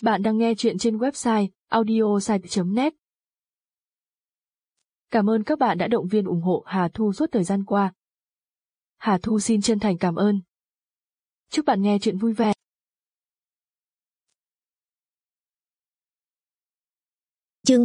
Bạn đang nghe chuyện trên website audiosite.net. Cảm ơn các bạn đã động viên ủng hộ Hà Thu suốt thời gian qua. Hà Thu xin chân thành cảm ơn. Chúc bạn nghe chuyện vui vẻ. Chương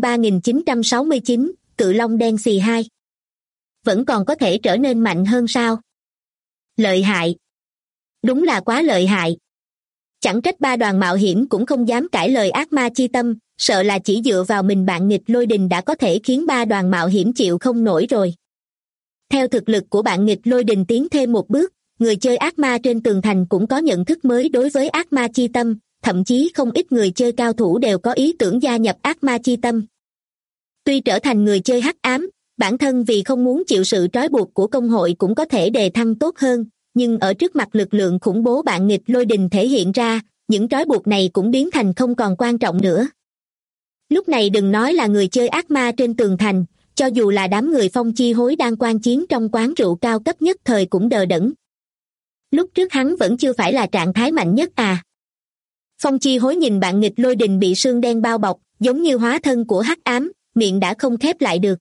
3969, Cự Long Đen Xì 2. Vẫn còn có thể trở nên mạnh hơn sao? Lợi hại. Đúng là quá lợi hại. Chẳng trách ba đoàn mạo hiểm cũng không dám cãi lời ác ma chi tâm, sợ là chỉ dựa vào mình bạn nghịch lôi đình đã có thể khiến ba đoàn mạo hiểm chịu không nổi rồi. Theo thực lực của bạn nghịch lôi đình tiến thêm một bước, người chơi ác ma trên tường thành cũng có nhận thức mới đối với ác ma chi tâm, thậm chí không ít người chơi cao thủ đều có ý tưởng gia nhập ác ma chi tâm. Tuy trở thành người chơi hắc ám, bản thân vì không muốn chịu sự trói buộc của công hội cũng có thể đề thăng tốt hơn, nhưng ở trước mặt lực lượng khủng bố bạn nghịch lôi đình thể hiện ra, những trói buộc này cũng biến thành không còn quan trọng nữa. Lúc này đừng nói là người chơi ác ma trên tường thành, cho dù là đám người Phong Chi Hối đang quan chiến trong quán rượu cao cấp nhất thời cũng đờ đẫn. Lúc trước hắn vẫn chưa phải là trạng thái mạnh nhất à. Phong Chi Hối nhìn bạn nghịch lôi đình bị sương đen bao bọc, giống như hóa thân của hắc ám, miệng đã không khép lại được.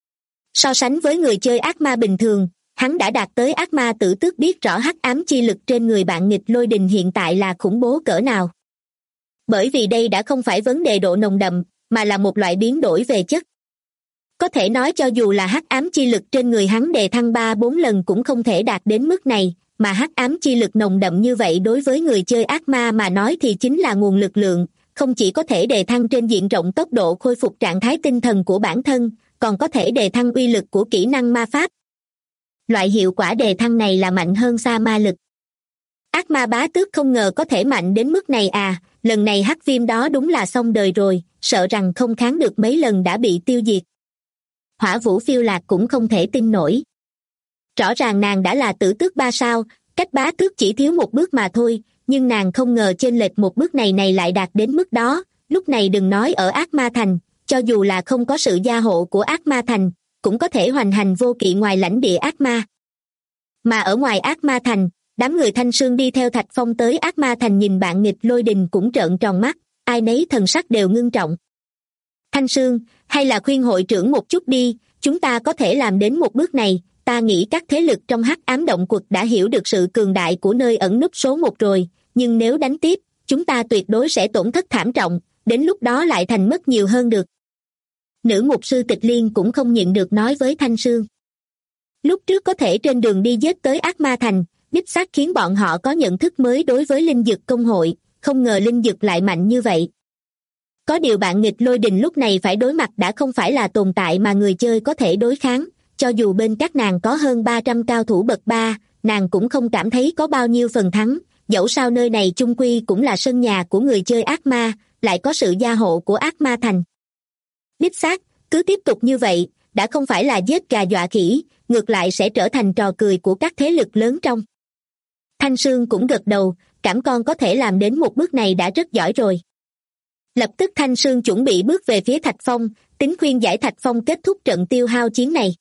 So sánh với người chơi ác ma bình thường, hắn đã đạt tới ác ma tử tước biết rõ hắc ám chi lực trên người bạn nghịch lôi đình hiện tại là khủng bố cỡ nào. Bởi vì đây đã không phải vấn đề độ nồng đậm, mà là một loại biến đổi về chất. Có thể nói cho dù là hắc ám chi lực trên người hắn đề thăng 3-4 lần cũng không thể đạt đến mức này, mà hắc ám chi lực nồng đậm như vậy đối với người chơi ác ma mà nói thì chính là nguồn lực lượng, không chỉ có thể đề thăng trên diện rộng tốc độ khôi phục trạng thái tinh thần của bản thân, còn có thể đề thăng uy lực của kỹ năng ma pháp. Loại hiệu quả đề thăng này là mạnh hơn xa ma lực. Ác ma bá tước không ngờ có thể mạnh đến mức này à, lần này hắc viêm đó đúng là xong đời rồi, sợ rằng không kháng được mấy lần đã bị tiêu diệt. Hỏa Vũ Phiêu Lạc cũng không thể tin nổi. Rõ ràng nàng đã là tử tước 3 sao, cách bá tước chỉ thiếu một bước mà thôi, nhưng nàng không ngờ chênh lệch một bước này lại đạt đến mức đó. Lúc này đừng nói ở ác ma thành, cho dù là không có sự gia hộ của ác ma thành, cũng có thể hoành hành vô kỵ ngoài lãnh địa ác ma. Mà ở ngoài ác ma thành, đám người Thanh Sương đi theo Thạch Phong tới ác ma thành nhìn bạn nghịch lôi đình cũng trợn tròn mắt, ai nấy thần sắc đều ngưng trọng. Thanh Sương, hay là khuyên hội trưởng một chút đi, chúng ta có thể làm đến một bước này, ta nghĩ các thế lực trong hắc ám động quật đã hiểu được sự cường đại của nơi ẩn núp số 1 rồi, nhưng nếu đánh tiếp, chúng ta tuyệt đối sẽ tổn thất thảm trọng, đến lúc đó lại thành mất nhiều hơn được. Nữ mục sư Tịch Liên cũng không nhịn được nói với Thanh Sương. Lúc trước có thể trên đường đi giết tới ác ma thành, đích xác khiến bọn họ có nhận thức mới đối với linh dực công hội, không ngờ linh dực lại mạnh như vậy. Có điều bạn nghịch lôi đình lúc này phải đối mặt đã không phải là tồn tại mà người chơi có thể đối kháng, cho dù bên các nàng có hơn 300 cao thủ bậc 3, nàng cũng không cảm thấy có bao nhiêu phần thắng, dẫu sao nơi này chung quy cũng là sân nhà của người chơi ác ma, lại có sự gia hộ của ác ma thành. Đích xác, cứ tiếp tục như vậy, đã không phải là giết gà dọa khỉ, ngược lại sẽ trở thành trò cười của các thế lực lớn trong. Thanh Sương cũng gật đầu, cảm con có thể làm đến một bước này đã rất giỏi rồi. Lập tức Thanh Sương chuẩn bị bước về phía Thạch Phong, tính khuyên giải Thạch Phong kết thúc trận tiêu hao chiến này.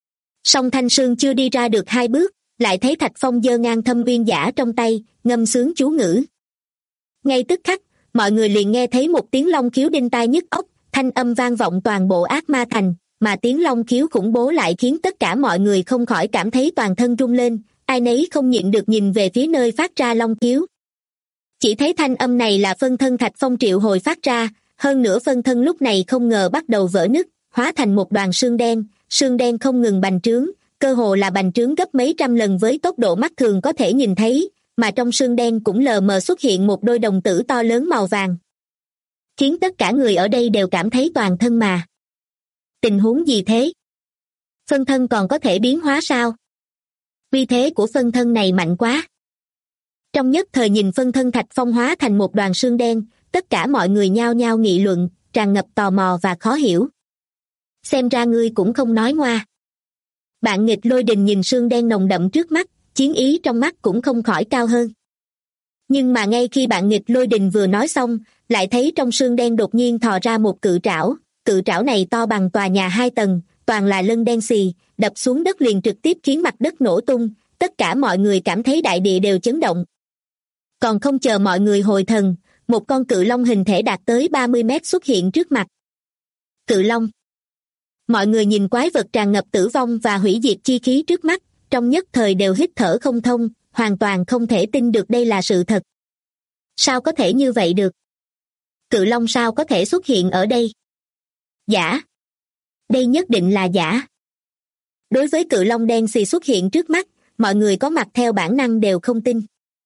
Song Thanh Sương chưa đi ra được 2 bước, lại thấy Thạch Phong giơ ngang thâm uyên giả trong tay, ngâm sướng chú ngữ. Ngay tức khắc, mọi người liền nghe thấy một tiếng long khiếu đinh tai nhức óc, thanh âm vang vọng toàn bộ ác ma thành, mà tiếng long khiếu khủng bố lại khiến tất cả mọi người không khỏi cảm thấy toàn thân rung lên, ai nấy không nhịn được nhìn về phía nơi phát ra long khiếu. Chỉ thấy thanh âm này là phân thân Thạch Phong triệu hồi phát ra, hơn nữa phân thân lúc này không ngờ bắt đầu vỡ nứt, hóa thành một đoàn sương đen không ngừng bành trướng, cơ hồ là bành trướng gấp mấy trăm lần với tốc độ mắt thường có thể nhìn thấy, mà trong sương đen cũng lờ mờ xuất hiện một đôi đồng tử to lớn màu vàng. Khiến tất cả người ở đây đều cảm thấy toàn thân mà. Tình huống gì thế? Phân thân còn có thể biến hóa sao? Uy thế của phân thân này mạnh quá. Trong nhất thời nhìn phân thân Thạch Phong hóa thành một đoàn sương đen, tất cả mọi người nhao nhao nghị luận, tràn ngập tò mò và khó hiểu. Xem ra ngươi cũng không nói ngoa. Bạn nghịch lôi đình nhìn sương đen nồng đậm trước mắt, chiến ý trong mắt cũng không khỏi cao hơn. Nhưng mà ngay khi bạn nghịch lôi đình vừa nói xong, lại thấy trong sương đen đột nhiên thò ra một cự trảo này to bằng tòa nhà 2 tầng, toàn là lân đen xì, đập xuống đất liền trực tiếp khiến mặt đất nổ tung, tất cả mọi người cảm thấy đại địa đều chấn động. Còn không chờ mọi người hồi thần, Một con cự long hình thể đạt tới 30 mét xuất hiện trước mặt. Cự long. Mọi người nhìn quái vật tràn ngập tử vong và hủy diệt chi khí trước mắt, trong nhất thời đều hít thở không thông, hoàn toàn không thể tin được đây là sự thật. Sao có thể như vậy được? Cự long sao có thể xuất hiện ở đây? Giả. Đây nhất định là giả. Đối với cự long đen xì xuất hiện trước mắt, mọi người có mặt theo bản năng đều không tin.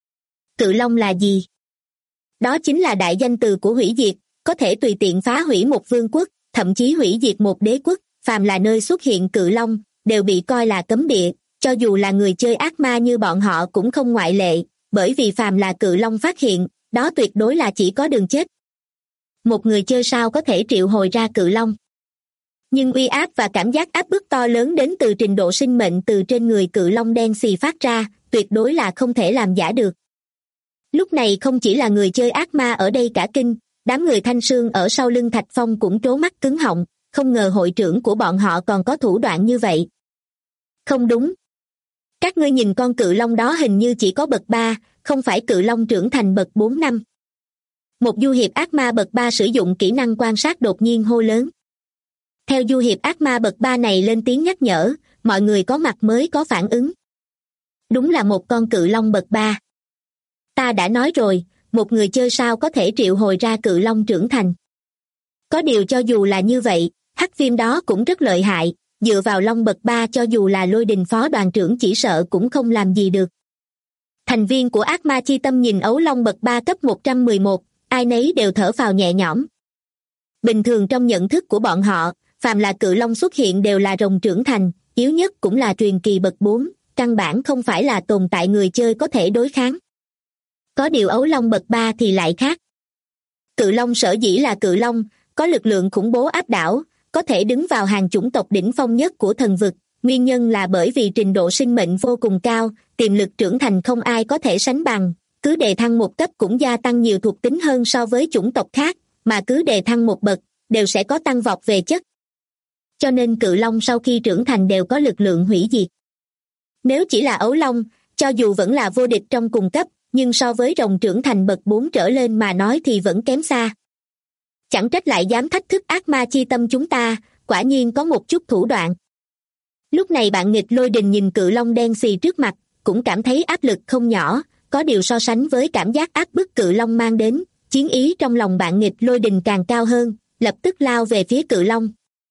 Cự long là gì? Đó chính là đại danh từ của hủy diệt, có thể tùy tiện phá hủy một vương quốc, thậm chí hủy diệt một đế quốc. Phàm là nơi xuất hiện cự long, đều bị coi là cấm địa, cho dù là người chơi ác ma như bọn họ cũng không ngoại lệ, bởi vì phàm là cự long phát hiện, đó tuyệt đối là chỉ có đường chết. Một người chơi sao có thể triệu hồi ra cự long? Nhưng uy áp và cảm giác áp bức to lớn đến từ trình độ sinh mệnh từ trên người cự long đen xì phát ra, tuyệt đối là không thể làm giả được. Lúc này không chỉ là người chơi ác ma ở đây cả kinh, đám người thanh sương ở sau lưng Thạch Phong cũng trố mắt cứng họng, không ngờ hội trưởng của bọn họ còn có thủ đoạn như vậy. Không đúng. Các ngươi nhìn con cự long đó hình như chỉ có bậc 3, không phải cự long trưởng thành bậc 4 năm. Một du hiệp ác ma bậc 3 sử dụng kỹ năng quan sát đột nhiên hô lớn. Theo du hiệp ác ma bậc 3 này lên tiếng nhắc nhở, mọi người có mặt mới có phản ứng. Đúng là một con cự long bậc 3. Ta đã nói rồi, một người chơi sao có thể triệu hồi ra cự long trưởng thành. Có điều cho dù là như vậy, hắc viêm đó cũng rất lợi hại, dựa vào long bậc 3 cho dù là Lôi Đình phó đoàn trưởng chỉ sợ cũng không làm gì được. Thành viên của ác ma chi tâm nhìn ấu long bậc 3 cấp 111, ai nấy đều thở phào nhẹ nhõm. Bình thường trong nhận thức của bọn họ, phàm là cự long xuất hiện đều là rồng trưởng thành, yếu nhất cũng là truyền kỳ bậc 4, căn bản không phải là tồn tại người chơi có thể đối kháng. Có điều ấu long bậc 3 thì lại khác. Cự long sở dĩ là cự long, có lực lượng khủng bố áp đảo, có thể đứng vào hàng chủng tộc đỉnh phong nhất của thần vực, nguyên nhân là bởi vì trình độ sinh mệnh vô cùng cao, tiềm lực trưởng thành không ai có thể sánh bằng, cứ đề thăng một cấp cũng gia tăng nhiều thuộc tính hơn so với chủng tộc khác, mà cứ đề thăng một bậc, đều sẽ có tăng vọt về chất. Cho nên cự long sau khi trưởng thành đều có lực lượng hủy diệt. Nếu chỉ là ấu long, cho dù vẫn là vô địch trong cùng cấp, nhưng so với rồng trưởng thành bậc 4 trở lên mà nói thì vẫn kém xa. Chẳng trách lại dám thách thức ác ma chi tâm chúng ta, quả nhiên có một chút thủ đoạn. Lúc này bạn nghịch Lôi Đình nhìn cự long đen xì trước mặt, cũng cảm thấy áp lực không nhỏ, có điều so sánh với cảm giác áp bức cự long mang đến, chiến ý trong lòng bạn nghịch Lôi Đình càng cao hơn, lập tức lao về phía cự long.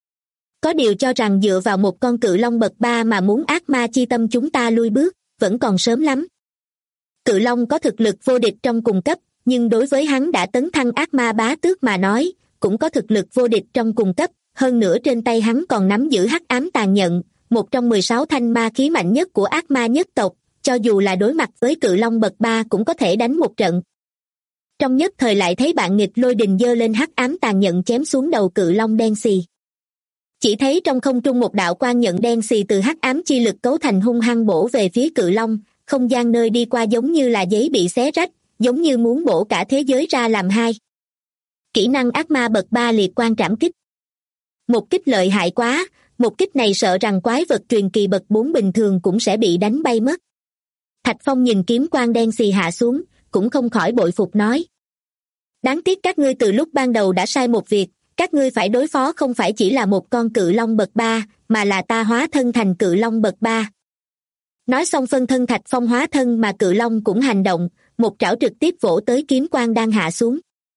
Có điều cho rằng dựa vào một con cự long bậc 3 mà muốn ác ma chi tâm chúng ta lui bước, vẫn còn sớm lắm. Cự long có thực lực vô địch trong cùng cấp, nhưng đối với hắn đã tấn thăng ác ma bá tước mà nói, cũng có thực lực vô địch trong cùng cấp, hơn nữa trên tay hắn còn nắm giữ hắc ám tàn nhận, một trong 16 thanh ma khí mạnh nhất của ác ma nhất tộc, cho dù là đối mặt với cự long bậc 3 cũng có thể đánh một trận. Trong nhất thời lại thấy bạn nghịch Lôi Đình giơ lên hắc ám tàn nhận chém xuống đầu cự long đen xì. Chỉ thấy trong không trung một đạo quang nhận đen xì từ hắc ám chi lực cấu thành hung hăng bổ về phía cự long, không gian nơi đi qua giống như là giấy bị xé rách, giống như muốn bổ cả thế giới ra làm hai. Kỹ năng ác ma bậc 3 liệt quang trảm kích. Một kích lợi hại quá, một kích này sợ rằng quái vật truyền kỳ bậc 4 bình thường cũng sẽ bị đánh bay mất. Thạch Phong nhìn kiếm quang đen xì hạ xuống, cũng không khỏi bội phục nói. Đáng tiếc các ngươi từ lúc ban đầu đã sai một việc, các ngươi phải đối phó không phải chỉ là một con cự long bậc 3, mà là ta hóa thân thành cự long bậc 3. Nói xong phân thân Thạch Phong hóa thân mà cự long cũng hành động, một trảo trực tiếp vỗ tới kiếm quang đang hạ xuống.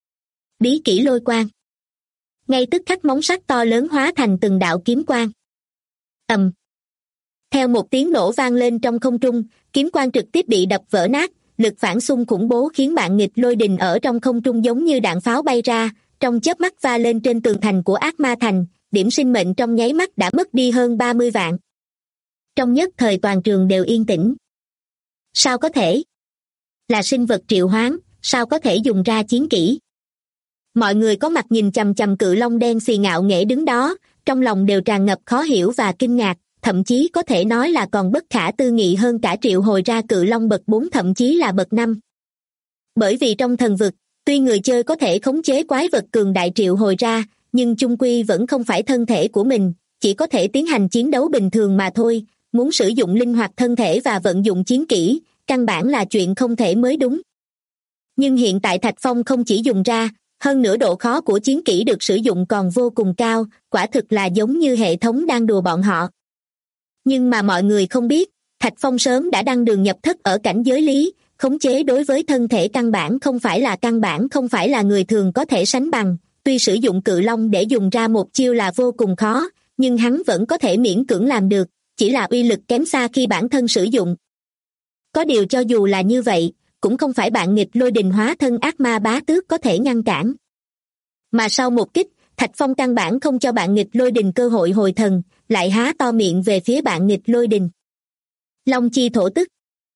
Bí kỹ lôi quang. Ngay tức khắc móng sắt to lớn hóa thành từng đạo kiếm quang. Ầm. Theo một tiếng nổ vang lên trong không trung, kiếm quang trực tiếp bị đập vỡ nát, lực phản xung khủng bố khiến bạn nghịch Lôi Đình ở trong không trung giống như đạn pháo bay ra, trong chớp mắt va lên trên tường thành của ác ma thành, điểm sinh mệnh trong nháy mắt đã mất đi hơn 30 vạn. Trong nhất thời toàn trường đều yên tĩnh. Sao có thể? Là sinh vật triệu hoán, sao có thể dùng ra chiến kỹ? Mọi người có mặt nhìn chằm chằm cự long đen xì ngạo nghễ đứng đó, trong lòng đều tràn ngập khó hiểu và kinh ngạc, thậm chí có thể nói là còn bất khả tư nghị hơn cả triệu hồi ra cự long bậc 4 thậm chí là bậc 5. Bởi vì trong thần vực, tuy người chơi có thể khống chế quái vật cường đại triệu hồi ra, nhưng chung quy vẫn không phải thân thể của mình, chỉ có thể tiến hành chiến đấu bình thường mà thôi, muốn sử dụng linh hoạt thân thể và vận dụng chiến kỹ, căn bản là chuyện không thể mới đúng. Nhưng hiện tại Thạch Phong không chỉ dùng ra, hơn nữa độ khó của chiến kỹ được sử dụng còn vô cùng cao, quả thực là giống như hệ thống đang đùa bọn họ. Nhưng mà mọi người không biết, Thạch Phong sớm đã đăng đường nhập thất ở cảnh giới lý, khống chế đối với thân thể căn bản không phải là người thường có thể sánh bằng. Tuy sử dụng cự long để dùng ra một chiêu là vô cùng khó, nhưng hắn vẫn có thể miễn cưỡng làm được, chỉ là uy lực kém xa khi bản thân sử dụng. Có điều cho dù là như vậy, cũng không phải bạn nghịch lôi đình hóa thân ác ma bá tước có thể ngăn cản. Mà sau một kích, Thạch Phong căn bản không cho bạn nghịch lôi đình cơ hội hồi thần, lại há to miệng về phía bạn nghịch lôi đình. Long chi thổ tức.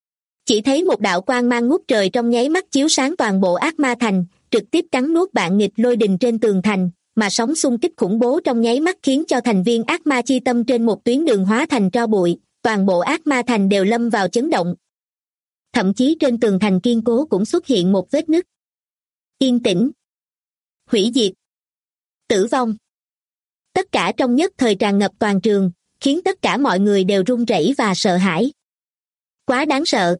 Chỉ thấy một đạo quang mang ngút trời trong nháy mắt chiếu sáng toàn bộ ác ma thành, trực tiếp cắn nuốt bạn nghịch lôi đình trên tường thành, mà sóng xung kích khủng bố trong nháy mắt khiến cho thành viên ác ma chi tâm trên một tuyến đường hóa thành tro bụi, toàn bộ ác ma thành đều lâm vào chấn động. Thậm chí trên tường thành kiên cố cũng xuất hiện một vết nứt. Yên tĩnh. Hủy diệt. Tử vong. Tất cả trong nhất thời tràn ngập toàn trường, khiến tất cả mọi người đều run rẩy và sợ hãi. Quá đáng sợ.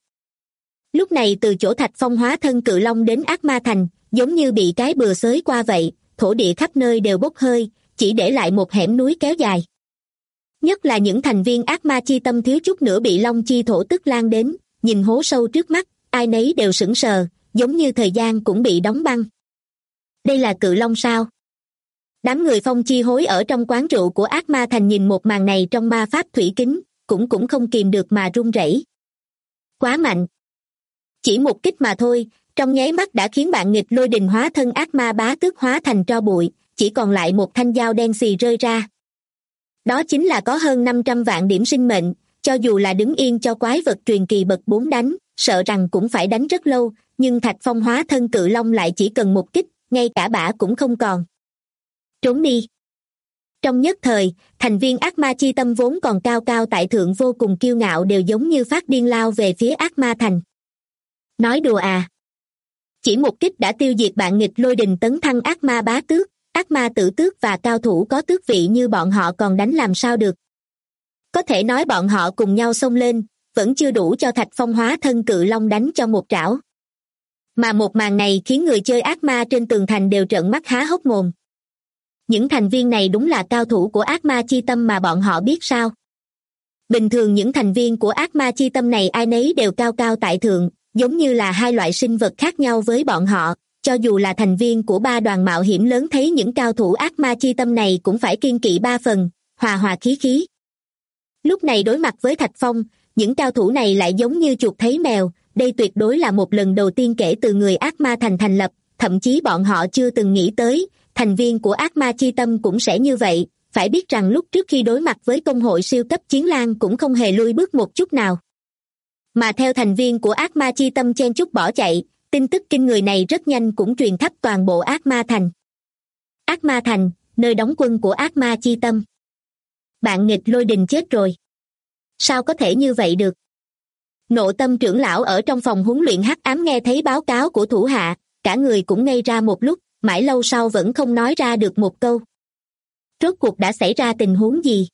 Lúc này từ chỗ Thạch Phong hóa thân cự long đến ác ma thành, giống như bị cái bừa xới qua vậy, thổ địa khắp nơi đều bốc hơi, chỉ để lại một hẻm núi kéo dài. Nhất là những thành viên ác ma chi tâm thiếu chút nữa bị long chi thổ tức lan đến, nhìn hố sâu trước mắt, ai nấy đều sững sờ, giống như thời gian cũng bị đóng băng. Đây là cự long sao? Đám người phong chi hối ở trong quán rượu của ác ma thành nhìn một màn này trong ma pháp thủy kính, cũng không kìm được mà run rẩy. Quá mạnh. Chỉ một kích mà thôi, trong nháy mắt đã khiến bạn nghịch lôi đình hóa thân ác ma bá tước hóa thành tro bụi, chỉ còn lại một thanh dao đen xì rơi ra. Đó chính là có hơn 500 vạn điểm sinh mệnh, cho dù là đứng yên cho quái vật truyền kỳ bậc 4 đánh, sợ rằng cũng phải đánh rất lâu, nhưng Thạch Phong hóa thân cự long lại chỉ cần một kích, ngay cả bả cũng không còn. Trốn đi. Trong nhất thời, thành viên ác ma chi tâm vốn còn cao cao tại thượng vô cùng kiêu ngạo đều giống như phát điên lao về phía ác ma thành. Nói đùa à? Chỉ một kích đã tiêu diệt bạn nghịch lôi đình tấn thăng ác ma bá tước, ác ma tử tước và cao thủ có tước vị như bọn họ còn đánh làm sao được. Có thể nói bọn họ cùng nhau xông lên, vẫn chưa đủ cho Thạch Phong hóa thân cự long đánh cho một trảo. Mà một màn này khiến người chơi ác ma trên tường thành đều trợn mắt há hốc mồm. Những thành viên này đúng là cao thủ của ác ma chi tâm mà bọn họ biết sao? Bình thường những thành viên của ác ma chi tâm này ai nấy đều cao cao tại thượng, giống như là hai loại sinh vật khác nhau với bọn họ, cho dù là thành viên của ba đoàn mạo hiểm lớn thấy những cao thủ ác ma chi tâm này cũng phải kiêng kỵ ba phần, hòa hòa khí khí. Lúc này đối mặt với Thạch Phong, những cao thủ này lại giống như chuột thấy mèo, đây tuyệt đối là một lần đầu tiên kể từ người ác ma thành lập, thậm chí bọn họ chưa từng nghĩ tới, thành viên của ác ma chi tâm cũng sẽ như vậy, phải biết rằng lúc trước khi đối mặt với công hội siêu cấp chiến lang cũng không hề lùi bước một chút nào. Mà theo thành viên của ác ma chi tâm chen chúc bỏ chạy, tin tức kinh người này rất nhanh cũng truyền khắp toàn bộ ác ma thành. Ác ma thành, nơi đóng quân của ác ma chi tâm. Bạn nghịch lôi đình chết rồi. Sao có thể như vậy được? Nộ tâm trưởng lão ở trong phòng huấn luyện hắc ám nghe thấy báo cáo của thủ hạ, cả người cũng ngây ra một lúc, mãi lâu sau vẫn không nói ra được một câu. Rốt cuộc đã xảy ra tình huống gì?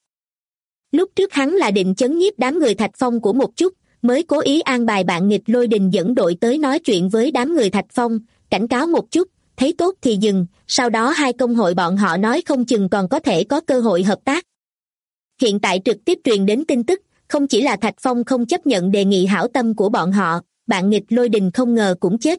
Lúc trước hắn là định chấn nhiếp đám người Thạch Phong của một chút, mới cố ý an bài bạn nghịch lôi đình dẫn đội tới nói chuyện với đám người Thạch Phong, cảnh cáo một chút, thấy tốt thì dừng, sau đó hai công hội bọn họ nói không chừng còn có thể có cơ hội hợp tác. Hiện tại trực tiếp truyền đến tin tức, không chỉ là Thạch Phong không chấp nhận đề nghị hảo tâm của bọn họ, bạn nghịch lôi đình không ngờ cũng chết.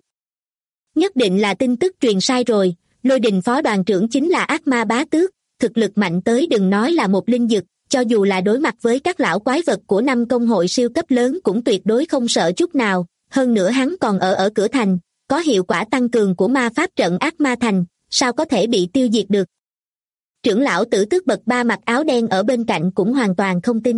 Nhất định là tin tức truyền sai rồi, lôi đình phó đoàn trưởng chính là ác ma bá tước, thực lực mạnh tới đừng nói là một linh dực, cho dù là đối mặt với các lão quái vật của 5 công hội siêu cấp lớn cũng tuyệt đối không sợ chút nào, hơn nữa hắn còn ở cửa thành, có hiệu quả tăng cường của ma pháp trận ác ma thành, sao có thể bị tiêu diệt được. Trưởng lão tử tước bậc 3 mặc áo đen ở bên cạnh cũng hoàn toàn không tin.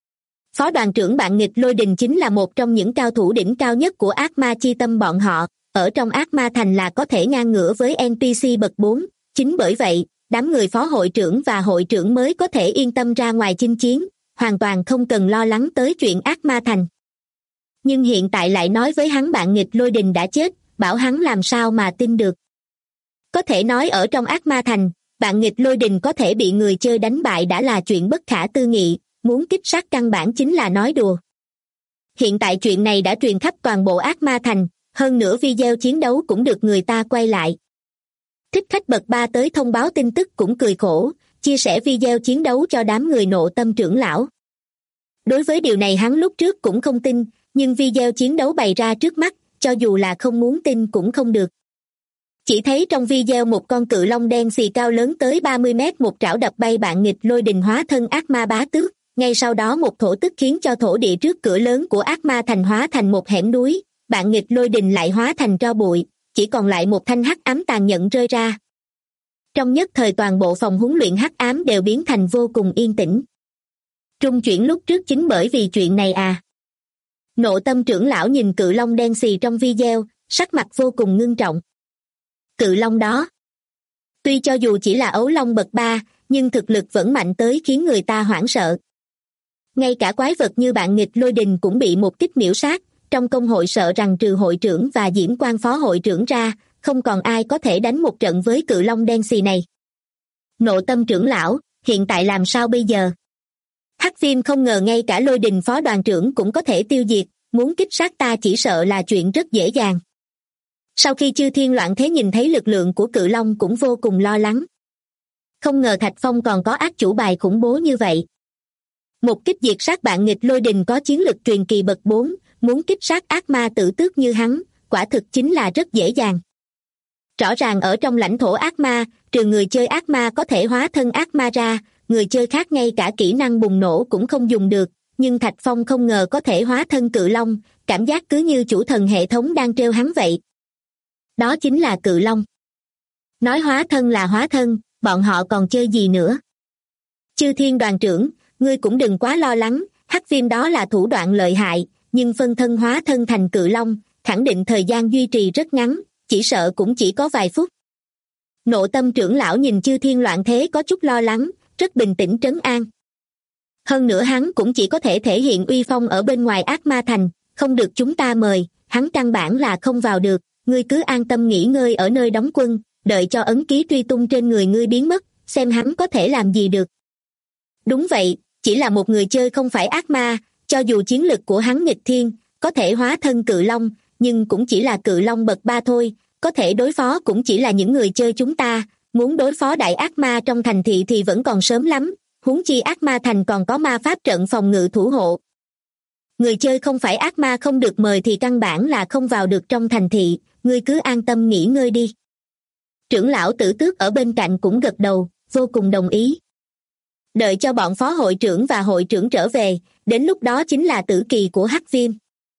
Phó đoàn trưởng bạn nghịch lôi đình chính là một trong những cao thủ đỉnh cao nhất của ác ma chi tâm bọn họ, ở trong ác ma thành là có thể ngang ngửa với NPC bậc 4, chính bởi vậy, đám người phó hội trưởng và hội trưởng mới có thể yên tâm ra ngoài chinh chiến, hoàn toàn không cần lo lắng tới chuyện ác ma thành. Nhưng hiện tại lại nói với hắn bạn nghịch lôi đình đã chết, bảo hắn làm sao mà tin được. Có thể nói ở trong ác ma thành, bạn nghịch lôi đình có thể bị người chơi đánh bại đã là chuyện bất khả tư nghị, muốn kích sát căn bản chính là nói đùa. Hiện tại chuyện này đã truyền khắp toàn bộ ác ma thành, hơn nữa video chiến đấu cũng được người ta quay lại. Thích khách bậc 3 tới thông báo tin tức cũng cười khổ, chia sẻ video chiến đấu cho đám người Nộ Tâm trưởng lão. Đối với điều này hắn lúc trước cũng không tin, nhưng video chiến đấu bày ra trước mắt, cho dù là không muốn tin cũng không được. Chỉ thấy trong video một con cự long đen xì cao lớn tới 30 mét một trảo đập bay bạn nghịch lôi đình hóa thân ác ma bá tước, ngay sau đó một thổ tức khiến cho thổ địa trước cửa lớn của ác ma thành hóa thành một hẻm núi, bạn nghịch lôi đình lại hóa thành tro bụi, chỉ còn lại một thanh hắc ám tàn nhẫn rơi ra. Trong nhất thời toàn bộ phòng huấn luyện hắc ám đều biến thành vô cùng yên tĩnh. Trung chuyển lúc trước chính bởi vì chuyện này à? Nộ Tâm trưởng lão nhìn cự long đen xì trong video, sắc mặt vô cùng ngưng trọng. Cự long đó, tuy cho dù chỉ là ấu long bậc 3, nhưng thực lực vẫn mạnh tới khiến người ta hoảng sợ. Ngay cả quái vật như bạn nghịch lôi đình cũng bị một kích miểu sát, trong công hội sợ rằng trừ hội trưởng và Diễm Quan phó hội trưởng ra, không còn ai có thể đánh một trận với cự long đen xì này. Nộ Tâm trưởng lão, hiện tại làm sao bây giờ? Hắc Viêm không ngờ ngay cả lôi đình phó đoàn trưởng cũng có thể tiêu diệt, muốn kích sát ta chỉ sợ là chuyện rất dễ dàng. Sau khi Chư Thiên Loạn Thế nhìn thấy lực lượng của cự long cũng vô cùng lo lắng. Không ngờ Thạch Phong còn có ác chủ bài khủng bố như vậy. Một kích diệt sát bạn nghịch lôi đình có chiến lực truyền kỳ bậc 4, muốn kích sát ác ma tử tước như hắn, quả thực chính là rất dễ dàng. Rõ ràng ở trong lãnh thổ ác ma, trừ người chơi ác ma có thể hóa thân ác ma ra, người chơi khác ngay cả kỹ năng bùng nổ cũng không dùng được, nhưng Thạch Phong không ngờ có thể hóa thân cự long, cảm giác cứ như chủ thần hệ thống đang trêu hắn vậy. Đó chính là cự long. Nói hóa thân là hóa thân, bọn họ còn chơi gì nữa? Chư Thiên đoàn trưởng, ngươi cũng đừng quá lo lắng, Hắc Viêm đó là thủ đoạn lợi hại, nhưng phân thân hóa thân thành cự long, khẳng định thời gian duy trì rất ngắn, chỉ sợ cũng chỉ có vài phút. Nộ Tâm trưởng lão nhìn Chư Thiên Loạn Thế có chút lo lắng, rất bình tĩnh trấn an. Hơn nữa hắn cũng chỉ có thể thể hiện uy phong ở bên ngoài ác ma thành, không được chúng ta mời, hắn căn bản là không vào được, ngươi cứ an tâm nghỉ ngơi ở nơi đóng quân, đợi cho ấn ký truy tung trên người ngươi biến mất, xem hắn có thể làm gì được. Đúng vậy, chỉ là một người chơi không phải ác ma, cho dù chiến lực của hắn nghịch thiên, có thể hóa thân cự long, nhưng cũng chỉ là cự long bậc 3 thôi, có thể đối phó cũng chỉ là những người chơi chúng ta, muốn đối phó đại ác ma trong thành thị thì vẫn còn sớm lắm, huống chi ác ma thành còn có ma pháp trận phòng ngự thủ hộ. Người chơi không phải ác ma không được mời thì căn bản là không vào được trong thành thị, ngươi cứ an tâm nghỉ ngơi đi. Trưởng lão Tử Tước ở bên cạnh cũng gật đầu, vô cùng đồng ý. Đợi cho bọn phó hội trưởng và hội trưởng trở về, đến lúc đó chính là tử kỳ của Hắc Viêm.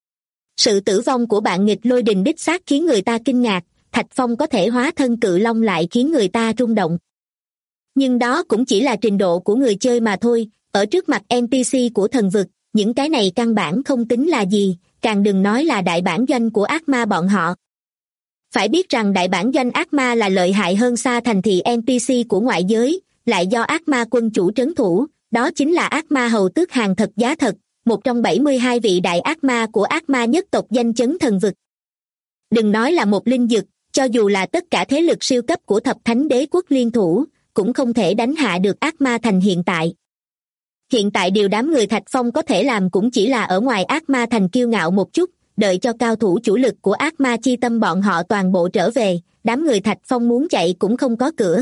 Sự tử vong của bạn nghịch lôi đình đích xác khiến người ta kinh ngạc, Thạch Phong có thể hóa thân cự long lại khiến người ta rung động. Nhưng đó cũng chỉ là trình độ của người chơi mà thôi, ở trước mặt NPC của thần vực, những cái này căn bản không tính là gì, càng đừng nói là đại bản doanh của ác ma bọn họ. Phải biết rằng đại bản doanh ác ma là lợi hại hơn xa thành thị NPC của ngoại giới, lại do ác ma quân chủ trấn thủ, đó chính là ác ma hầu tước hàng thật giá thật, một trong 72 vị đại ác ma của ác ma nhất tộc danh chấn thần vực. Đừng nói là một linh dực, cho dù là tất cả thế lực siêu cấp của thập thánh đế quốc liên thủ, cũng không thể đánh hạ được ác ma thành hiện tại. Hiện tại điều đám người Thạch Phong có thể làm cũng chỉ là ở ngoài ác ma thành kiêu ngạo một chút, đợi cho cao thủ chủ lực của ác ma chi tâm bọn họ toàn bộ trở về, đám người Thạch Phong muốn chạy cũng không có cửa.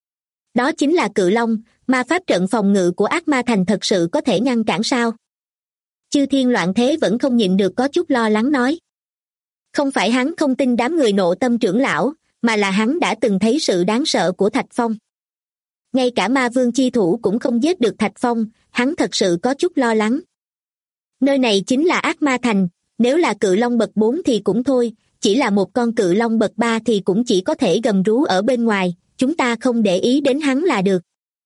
Đó chính là cự long, ma pháp trận phòng ngự của ác ma thành thật sự có thể ngăn cản sao? Chư Thiên Loạn Thế vẫn không nhịn được có chút lo lắng nói. Không phải hắn không tin đám người Nộ Tâm trưởng lão, mà là hắn đã từng thấy sự đáng sợ của Thạch Phong. Ngay cả ma vương chi thủ cũng không giết được Thạch Phong, hắn thật sự có chút lo lắng. Nơi này chính là ác ma thành, nếu là cự long bậc 4 thì cũng thôi, chỉ là một con cự long bậc 3 thì cũng chỉ có thể gầm rú ở bên ngoài, chúng ta không để ý đến hắn là được.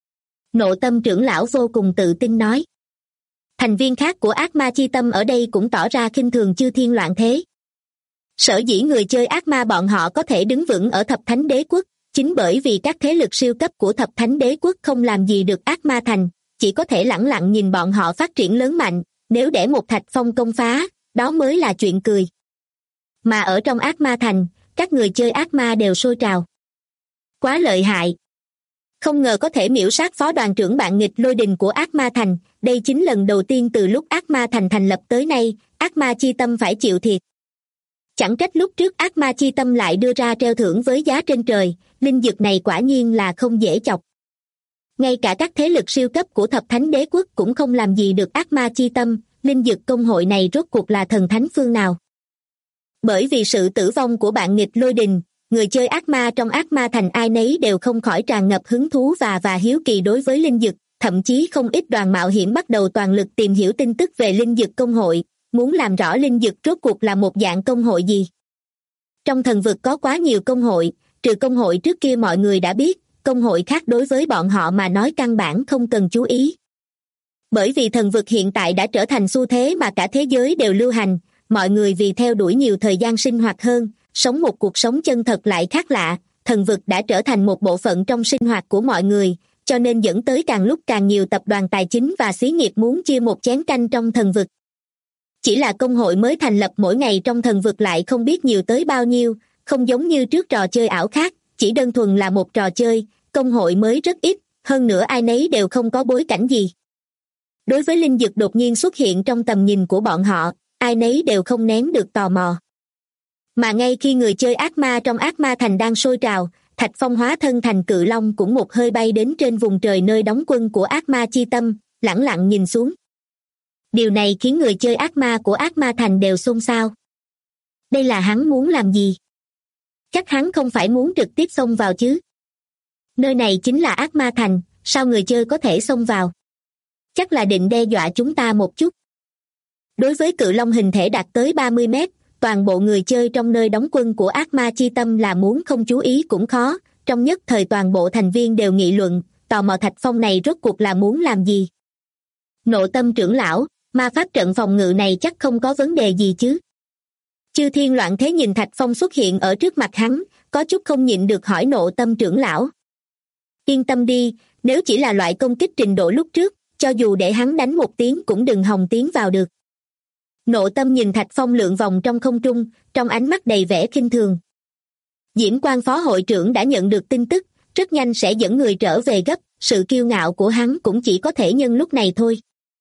Nộ Tâm trưởng lão vô cùng tự tin nói. Thành viên khác của ác ma chi tâm ở đây cũng tỏ ra khinh thường Chư Thiên Loạn Thế. Sở dĩ người chơi ác ma bọn họ có thể đứng vững ở thập thánh đế quốc, chính bởi vì các thế lực siêu cấp của thập thánh đế quốc không làm gì được ác ma thành, chỉ có thể lẳng lặng nhìn bọn họ phát triển lớn mạnh, nếu để một Thạch Phong công phá, đó mới là chuyện cười. Mà ở trong ác ma thành, các người chơi ác ma đều sôi trào. Quá lợi hại! Không ngờ có thể miểu sát phó đoàn trưởng bạn nghịch lôi đình của ác ma thành, đây chính lần đầu tiên từ lúc ác ma thành thành lập tới nay, ác ma chi tâm phải chịu thiệt. Chẳng trách lúc trước ác ma chi tâm lại đưa ra treo thưởng với giá trên trời, linh dược này quả nhiên là không dễ chọc. Ngay cả các thế lực siêu cấp của thập thánh đế quốc cũng không làm gì được ác ma chi tâm, linh dược công hội này rốt cuộc là thần thánh phương nào. Bởi vì sự tử vong của bạn nghịch Lôi Đình, người chơi ác ma trong ác ma thành ai nấy đều không khỏi tràn ngập hứng thú và hiếu kỳ đối với linh dược, thậm chí không ít đoàn mạo hiểm bắt đầu toàn lực tìm hiểu tin tức về linh dược công hội, muốn làm rõ linh dược rốt cuộc là một dạng công hội gì. Trong thần vực có quá nhiều công hội, trừ công hội trước kia mọi người đã biết, công hội khác đối với bọn họ mà nói căn bản không cần chú ý. Bởi vì thần vực hiện tại đã trở thành xu thế mà cả thế giới đều lưu hành, mọi người vì theo đuổi nhiều thời gian sinh hoạt hơn, sống một cuộc sống chân thật lại khác lạ, thần vực đã trở thành một bộ phận trong sinh hoạt của mọi người, cho nên dẫn tới càng lúc càng nhiều tập đoàn tài chính và xí nghiệp muốn chia một chén canh trong thần vực. Chỉ là công hội mới thành lập mỗi ngày trong thần vực lại không biết nhiều tới bao nhiêu, không giống như trước trò chơi ảo khác, chỉ đơn thuần là một trò chơi, công hội mới rất ít, hơn nữa ai nấy đều không có bối cảnh gì. Đối với linh dược đột nhiên xuất hiện trong tầm nhìn của bọn họ, ai nấy đều không nén được tò mò. Mà ngay khi người chơi ác ma trong ác ma thành đang sôi trào, Thạch Phong hóa thân thành cự long cũng một hơi bay đến trên vùng trời nơi đóng quân của ác ma chi tâm, lẳng lặng nhìn xuống. Điều này khiến người chơi ác ma của ác ma thành đều xôn xao. Đây là hắn muốn làm gì? Chắc hắn không phải muốn trực tiếp xông vào chứ. Nơi này chính là ác ma thành, sao người chơi có thể xông vào? Chắc là định đe dọa chúng ta một chút. Đối với cự long hình thể đạt tới 30 mét, toàn bộ người chơi trong nơi đóng quân của ác ma chi tâm là muốn không chú ý cũng khó, trong nhất thời toàn bộ thành viên đều nghị luận, tò mò Thạch Phong này rốt cuộc là muốn làm gì. Nộ Tâm trưởng lão, ma pháp trận phòng ngự này chắc không có vấn đề gì chứ. Chư Thiên Loạn Thế nhìn Thạch Phong xuất hiện ở trước mặt hắn, có chút không nhịn được hỏi Nộ Tâm trưởng lão. Yên tâm đi, nếu chỉ là loại công kích trình độ lúc trước, cho dù để hắn đánh một tiếng cũng đừng hòng tiến vào được. Nộ Tâm nhìn Thạch Phong lượn vòng trong không trung, trong ánh mắt đầy vẻ khinh thường. Diễm Quang phó hội trưởng đã nhận được tin tức, rất nhanh sẽ dẫn người trở về gấp, sự kiêu ngạo của hắn cũng chỉ có thể nhân lúc này thôi.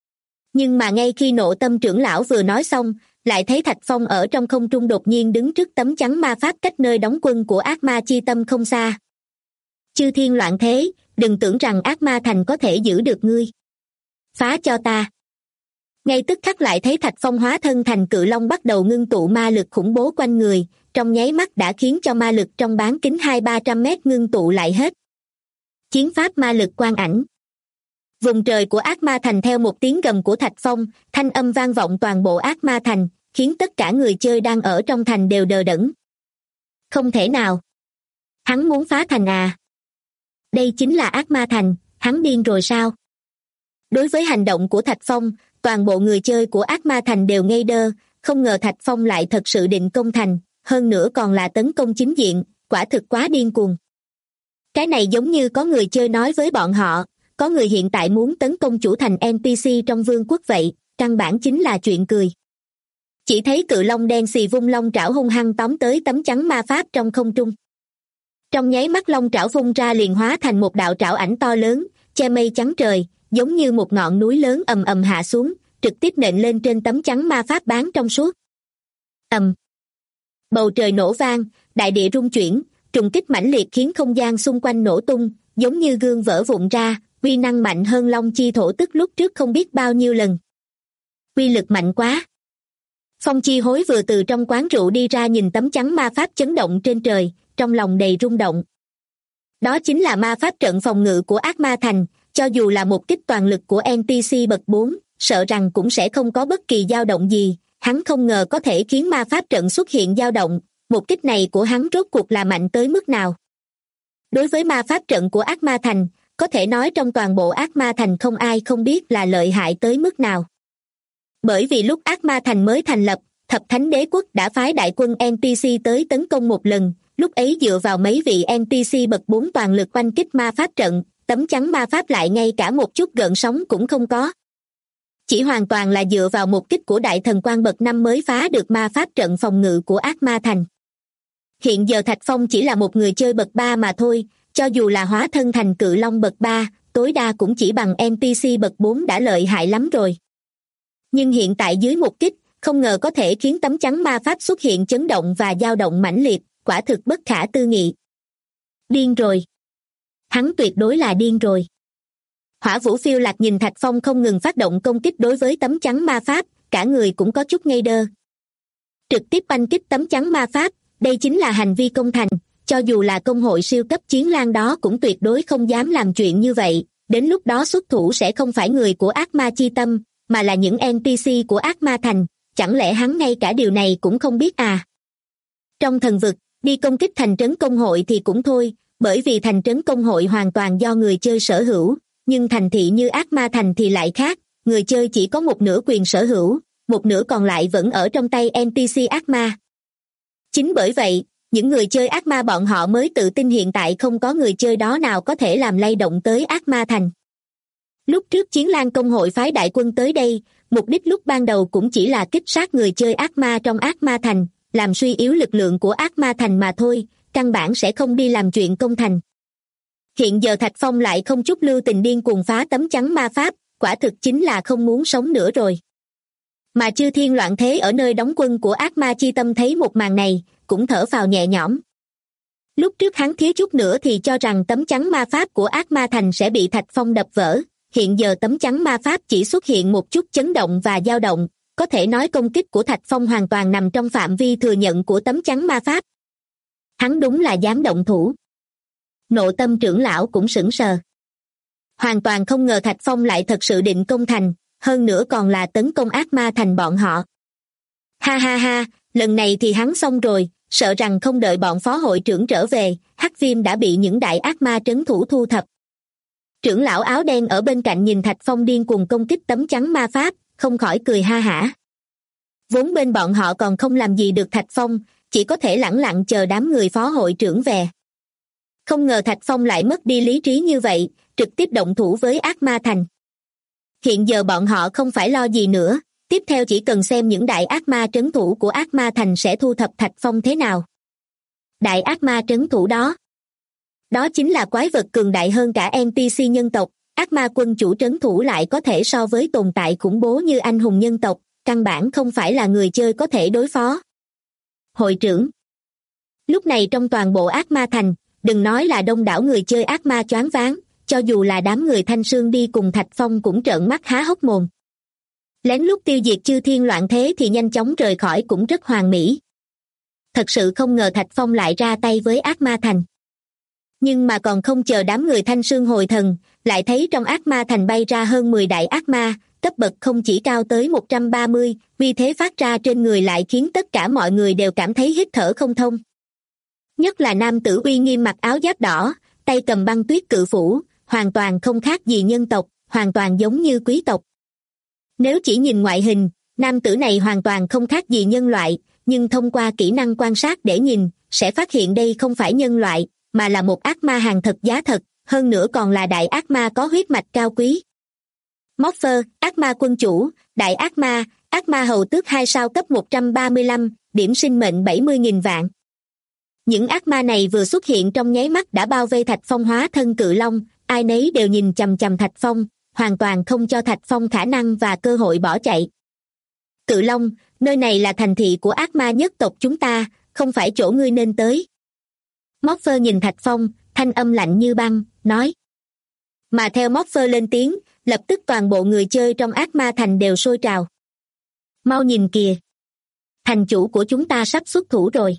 Nhưng mà ngay khi Nộ Tâm trưởng lão vừa nói xong, lại thấy Thạch Phong ở trong không trung đột nhiên đứng trước tấm chắn ma pháp cách nơi đóng quân của ác ma chi tâm không xa. Chư Thiên Loạn Thế, đừng tưởng rằng ác ma thành có thể giữ được ngươi. Phá cho ta. Ngay tức khắc lại thấy Thạch Phong hóa thân thành cự long bắt đầu ngưng tụ ma lực khủng bố quanh người, trong nháy mắt đã khiến cho ma lực trong bán kính 200-300 mét ngưng tụ lại hết. Chiến pháp ma lực quang ảnh. Vùng trời của ác ma thành theo một tiếng gầm của Thạch Phong, thanh âm vang vọng toàn bộ ác ma thành, khiến tất cả người chơi đang ở trong thành đều đờ đẫn. Không thể nào. Hắn muốn phá thành à? Đây chính là ác ma thành, hắn điên rồi sao? Đối với hành động của Thạch Phong, toàn bộ người chơi của ác ma thành đều ngây đơ, không ngờ Thạch Phong lại thật sự định công thành, hơn nữa còn là tấn công chính diện, quả thực quá điên cuồng. Cái này giống như có người chơi nói với bọn họ, có người hiện tại muốn tấn công chủ thành NPC trong vương quốc vậy, căn bản chính là chuyện cười. Chỉ thấy cự long đen xì vung long trảo hung hăng tóm tới tấm chắn ma pháp trong không trung. Trong nháy mắt long trảo vung ra liền hóa thành một đạo trảo ảnh to lớn, che mây chắn trời, giống như một ngọn núi lớn ầm ầm hạ xuống, trực tiếp nện lên trên tấm chắn ma pháp bán trong suốt. Ầm. Bầu trời nổ vang, đại địa rung chuyển, trùng kích mãnh liệt khiến không gian xung quanh nổ tung, giống như gương vỡ vụn ra, uy năng mạnh hơn long chi thổ tức lúc trước không biết bao nhiêu lần. Uy lực mạnh quá. Phong Chi Hối vừa từ trong quán rượu đi ra nhìn tấm chắn ma pháp chấn động trên trời, trong lòng đầy rung động. Đó chính là ma pháp trận phòng ngự của ác ma thành, cho dù là một kích toàn lực của NPC bậc 4, sợ rằng cũng sẽ không có bất kỳ dao động gì, hắn không ngờ có thể khiến ma pháp trận xuất hiện dao động, một kích này của hắn rốt cuộc là mạnh tới mức nào. Đối với ma pháp trận của ác ma thành, có thể nói trong toàn bộ ác ma thành không ai không biết là lợi hại tới mức nào. Bởi vì lúc ác ma thành mới thành lập, thập thánh đế quốc đã phái đại quân NPC tới tấn công một lần, lúc ấy dựa vào mấy vị NPC bậc 4 toàn lực oanh kích ma pháp trận, tấm chắn ma pháp lại ngay cả một chút gợn sóng cũng không có. Chỉ hoàn toàn là dựa vào một kích của đại thần quan bậc 5 mới phá được ma pháp trận phòng ngự của ác ma thành. Hiện giờ Thạch Phong chỉ là một người chơi bậc 3 mà thôi, cho dù là hóa thân thành cự long bậc 3, tối đa cũng chỉ bằng NPC bậc 4 đã lợi hại lắm rồi. Nhưng hiện tại dưới một kích, không ngờ có thể khiến tấm chắn ma pháp xuất hiện chấn động và dao động mãnh liệt, quả thực bất khả tư nghị. Điên rồi. Hắn tuyệt đối là điên rồi. Hỏa Vũ phiêu lạc nhìn Thạch Phong không ngừng phát động công kích đối với tấm chắn ma pháp, cả người cũng có chút ngây đơ. Trực tiếp oanh kích tấm chắn ma pháp, đây chính là hành vi công thành, cho dù là công hội siêu cấp chiến lang đó cũng tuyệt đối không dám làm chuyện như vậy, đến lúc đó xuất thủ sẽ không phải người của ác ma chi tâm, mà là những NPC của ác ma thành, chẳng lẽ hắn ngay cả điều này cũng không biết à? Trong thần vực, đi công kích thành trấn công hội thì cũng thôi, bởi vì thành trấn công hội hoàn toàn do người chơi sở hữu, nhưng thành thị như ác ma thành thì lại khác, người chơi chỉ có một nửa quyền sở hữu, một nửa còn lại vẫn ở trong tay NPC ác ma. Chính bởi vậy, những người chơi ác ma bọn họ mới tự tin hiện tại không có người chơi đó nào có thể làm lay động tới ác ma thành. Lúc trước Chiến Lang công hội phái đại quân tới đây, mục đích lúc ban đầu cũng chỉ là kích sát người chơi ác ma trong ác ma thành, làm suy yếu lực lượng của ác ma thành mà thôi, căn bản sẽ không đi làm chuyện công thành. Hiện giờ Thạch Phong lại không chút lưu tình điên cuồng phá tấm chắn ma pháp, quả thực chính là không muốn sống nữa rồi. Mà Chư Thiên Loạn Thế ở nơi đóng quân của ác ma chi tâm thấy một màn này, cũng thở phào nhẹ nhõm. Lúc trước hắn thiếu chút nữa thì cho rằng tấm chắn ma pháp của ác ma thành sẽ bị Thạch Phong đập vỡ, hiện giờ tấm chắn ma pháp chỉ xuất hiện một chút chấn động và dao động, có thể nói công kích của Thạch Phong hoàn toàn nằm trong phạm vi thừa nhận của tấm chắn ma pháp. Hắn đúng là dám động thủ. Nộ Tâm trưởng lão cũng sững sờ. Hoàn toàn không ngờ Thạch Phong lại thật sự định công thành, hơn nữa còn là tấn công ác ma thành bọn họ. Ha ha ha, lần này thì hắn xong rồi, sợ rằng không đợi bọn phó hội trưởng trở về, Hắc Viêm đã bị những đại ác ma trấn thủ thu thập. Trưởng lão áo đen ở bên cạnh nhìn Thạch Phong điên cuồng công kích tấm chắn ma pháp, không khỏi cười ha hả. Vốn bên bọn họ còn không làm gì được Thạch Phong, chỉ có thể lẳng lặng chờ đám người phó hội trưởng về. Không ngờ Thạch Phong lại mất đi lý trí như vậy, trực tiếp động thủ với ác ma thành. Hiện giờ bọn họ không phải lo gì nữa, tiếp theo chỉ cần xem những đại ác ma trấn thủ của ác ma thành sẽ thu thập Thạch Phong thế nào. Đại ác ma trấn thủ đó chính là quái vật cường đại hơn cả NPC nhân tộc, ác ma quân chủ trấn thủ lại có thể so với tồn tại khủng bố như anh hùng nhân tộc, căn bản không phải là người chơi có thể đối phó. Hội trưởng. Lúc này trong toàn bộ ác ma thành, đừng nói là đông đảo người chơi ác ma choáng váng, cho dù là đám người Thanh Sương đi cùng Thạch Phong cũng trợn mắt há hốc mồm. Lén lút tiêu diệt Chư Thiên Loạn Thế thì nhanh chóng rời khỏi cũng rất hoàn mỹ. Thật sự không ngờ Thạch Phong lại ra tay với ác ma thành. Nhưng mà còn không chờ đám người Thanh Sương hồi thần, lại thấy trong ác ma thành bay ra hơn 10 đại ác ma, cấp bậc không chỉ cao tới 130, vì thế phát ra trên người lại khiến tất cả mọi người đều cảm thấy hít thở không thông. Nhất là nam tử uy nghiêm mặc áo giáp đỏ, tay cầm băng tuyết cự phủ, hoàn toàn không khác gì nhân tộc, hoàn toàn giống như quý tộc. Nếu chỉ nhìn ngoại hình, nam tử này hoàn toàn không khác gì nhân loại, nhưng thông qua kỹ năng quan sát để nhìn, sẽ phát hiện đây không phải nhân loại, mà là một ác ma hàng thật giá thật, hơn nữa còn là đại ác ma có huyết mạch cao quý. Morpher, ác ma quân chủ, đại ác ma hầu tước 2 sao cấp 135, điểm sinh mệnh 70.000 vạn. Những ác ma này vừa xuất hiện trong nháy mắt đã bao vây Thạch Phong hóa thân cự long, ai nấy đều nhìn chằm chằm Thạch Phong, hoàn toàn không cho Thạch Phong khả năng và cơ hội bỏ chạy. Cự long, nơi này là thành thị của ác ma nhất tộc chúng ta, không phải chỗ ngươi nên tới. Morpher nhìn Thạch Phong, thanh âm lạnh như băng, nói. Mà theo Morpher lên tiếng, lập tức toàn bộ người chơi trong ác ma thành đều sôi trào. Mau nhìn kìa. Thành chủ của chúng ta sắp xuất thủ rồi.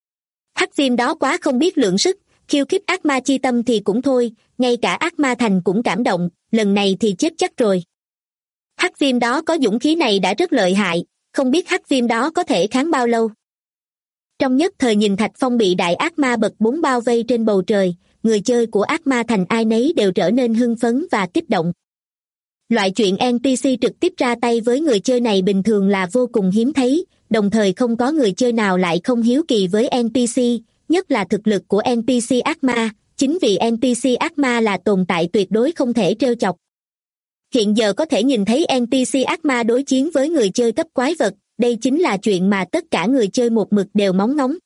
Hắc Viêm đó quá không biết lượng sức, khiêu khích ác ma chi tâm thì cũng thôi, ngay cả ác ma thành cũng cảm động, lần này thì chết chắc rồi. Hắc Viêm đó có dũng khí này đã rất lợi hại, không biết Hắc Viêm đó có thể kháng bao lâu. Trong nhất thời nhìn Thạch Phong bị đại ác ma bậc 4 bao vây trên bầu trời, người chơi của ác ma thành ai nấy đều trở nên hưng phấn và kích động. Loại chuyện NPC trực tiếp ra tay với người chơi này bình thường là vô cùng hiếm thấy, đồng thời không có người chơi nào lại không hiếu kỳ với NPC, nhất là thực lực của NPC ác ma, chính vì NPC ác ma là tồn tại tuyệt đối không thể trêu chọc. Hiện giờ có thể nhìn thấy NPC ác ma đối chiến với người chơi cấp quái vật, đây chính là chuyện mà tất cả người chơi một mực đều mong ngóng.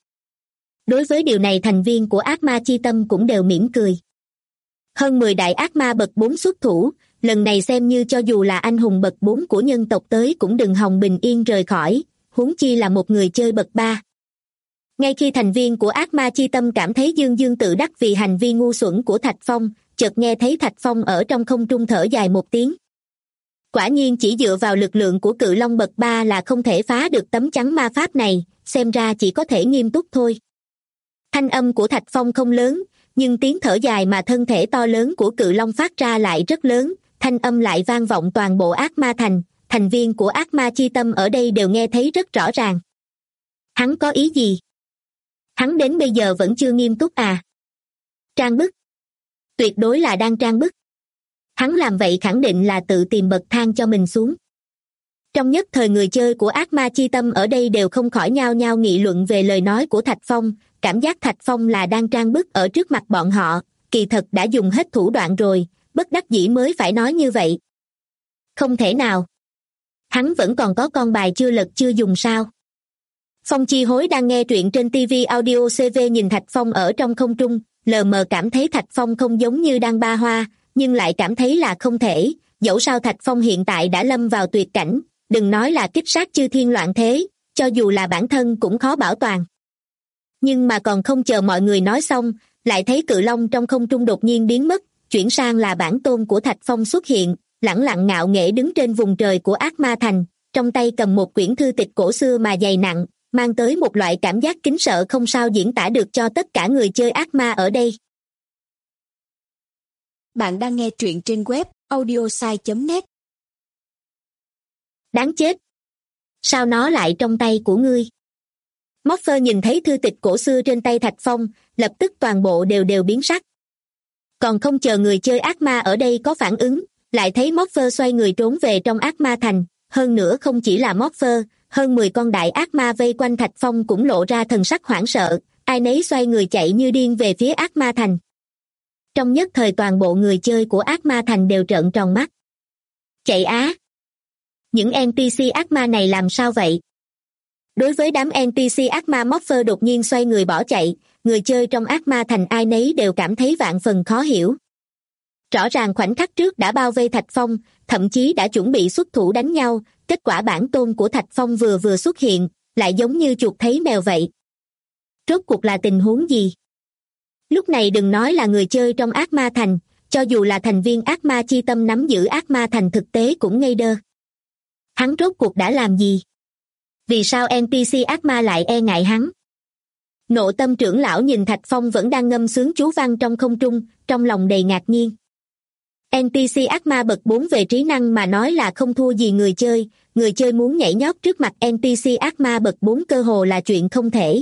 Đối với điều này thành viên của ác ma chi tâm cũng đều mỉm cười. Hơn 10 đại ác ma bậc 4 xuất thủ, lần này xem như cho dù là anh hùng bậc 4 của nhân tộc tới cũng đừng hòng bình yên rời khỏi, huống chi là một người chơi bậc 3. Ngay khi thành viên của ác ma chi tâm cảm thấy dương dương tự đắc vì hành vi ngu xuẩn của Thạch Phong, chợt nghe thấy Thạch Phong ở trong không trung thở dài một tiếng. Quả nhiên chỉ dựa vào lực lượng của cự long bậc 3 là không thể phá được tấm chắn ma pháp này, xem ra chỉ có thể nghiêm túc thôi. Thanh âm của Thạch Phong không lớn, nhưng tiếng thở dài mà thân thể to lớn của cự long phát ra lại rất lớn, thanh âm lại vang vọng toàn bộ ác ma thành, thành viên của ác ma chi tâm ở đây đều nghe thấy rất rõ ràng. Hắn có ý gì? Hắn đến bây giờ vẫn chưa nghiêm túc à? Trang bức. Tuyệt đối là đang trang bức. Hắn làm vậy khẳng định là tự tìm bậc thang cho mình xuống. Trong nhất thời người chơi của ác ma chi tâm ở đây đều không khỏi nhao nhao nghị luận về lời nói của Thạch Phong, cảm giác Thạch Phong là đang trang bức ở trước mặt bọn họ, kỳ thật đã dùng hết thủ đoạn rồi, bất đắc dĩ mới phải nói như vậy. Không thể nào. Hắn vẫn còn có con bài chưa lật chưa dùng sao? Phong Chi Hối đang nghe truyện trên TV Audio CV nhìn Thạch Phong ở trong không trung, lờ mờ cảm thấy Thạch Phong không giống như đang ba hoa, nhưng lại cảm thấy là không thể, dẫu sao Thạch Phong hiện tại đã lâm vào tuyệt cảnh, đừng nói là kích sát chư thiên loạn thế, cho dù là bản thân cũng khó bảo toàn. Nhưng mà còn không chờ mọi người nói xong, lại thấy cự long trong không trung đột nhiên biến mất, chuyển sang là bản tôn của Thạch Phong xuất hiện, lẳng lặng ngạo nghễ đứng trên vùng trời của ác ma thành, trong tay cầm một quyển thư tịch cổ xưa mà dày nặng, mang tới một loại cảm giác kính sợ không sao diễn tả được cho tất cả người chơi ác ma ở đây. Bạn đang nghe truyện trên web audiosai.net. Đáng chết! Sao nó lại trong tay của ngươi? Morpher nhìn thấy thư tịch cổ xưa trên tay Thạch Phong, lập tức toàn bộ đều biến sắc. Còn không chờ người chơi ác ma ở đây có phản ứng, lại thấy Morpher xoay người trốn về trong ác ma thành, hơn nữa không chỉ là Morpher, hơn 10 con đại ác ma vây quanh Thạch Phong cũng lộ ra thần sắc hoảng sợ, ai nấy xoay người chạy như điên về phía ác ma thành. Trong nhất thời toàn bộ người chơi của ác ma thành đều trợn tròn mắt. Chạy á! Những NPC ác ma này làm sao vậy? Đối với đám NPC ác ma, Morpher đột nhiên xoay người bỏ chạy, người chơi trong ác ma thành ai nấy đều cảm thấy vạn phần khó hiểu. Rõ ràng khoảnh khắc trước đã bao vây Thạch Phong, thậm chí đã chuẩn bị xuất thủ đánh nhau, kết quả bản tôn của Thạch Phong vừa xuất hiện, lại giống như chuột thấy mèo vậy. Rốt cuộc là tình huống gì? Lúc này đừng nói là người chơi trong ác ma thành, cho dù là thành viên ác ma chi tâm nắm giữ ác ma thành thực tế cũng ngây đơ. Hắn rốt cuộc đã làm gì? Vì sao NPC ác ma lại e ngại hắn? Nộ Tâm trưởng lão nhìn Thạch Phong vẫn đang ngâm sướng chú văn trong không trung, trong lòng đầy ngạc nhiên. NPC ác ma bậc 4 về trí năng mà nói là không thua gì người chơi muốn nhảy nhót trước mặt NPC ác ma bậc 4 cơ hồ là chuyện không thể.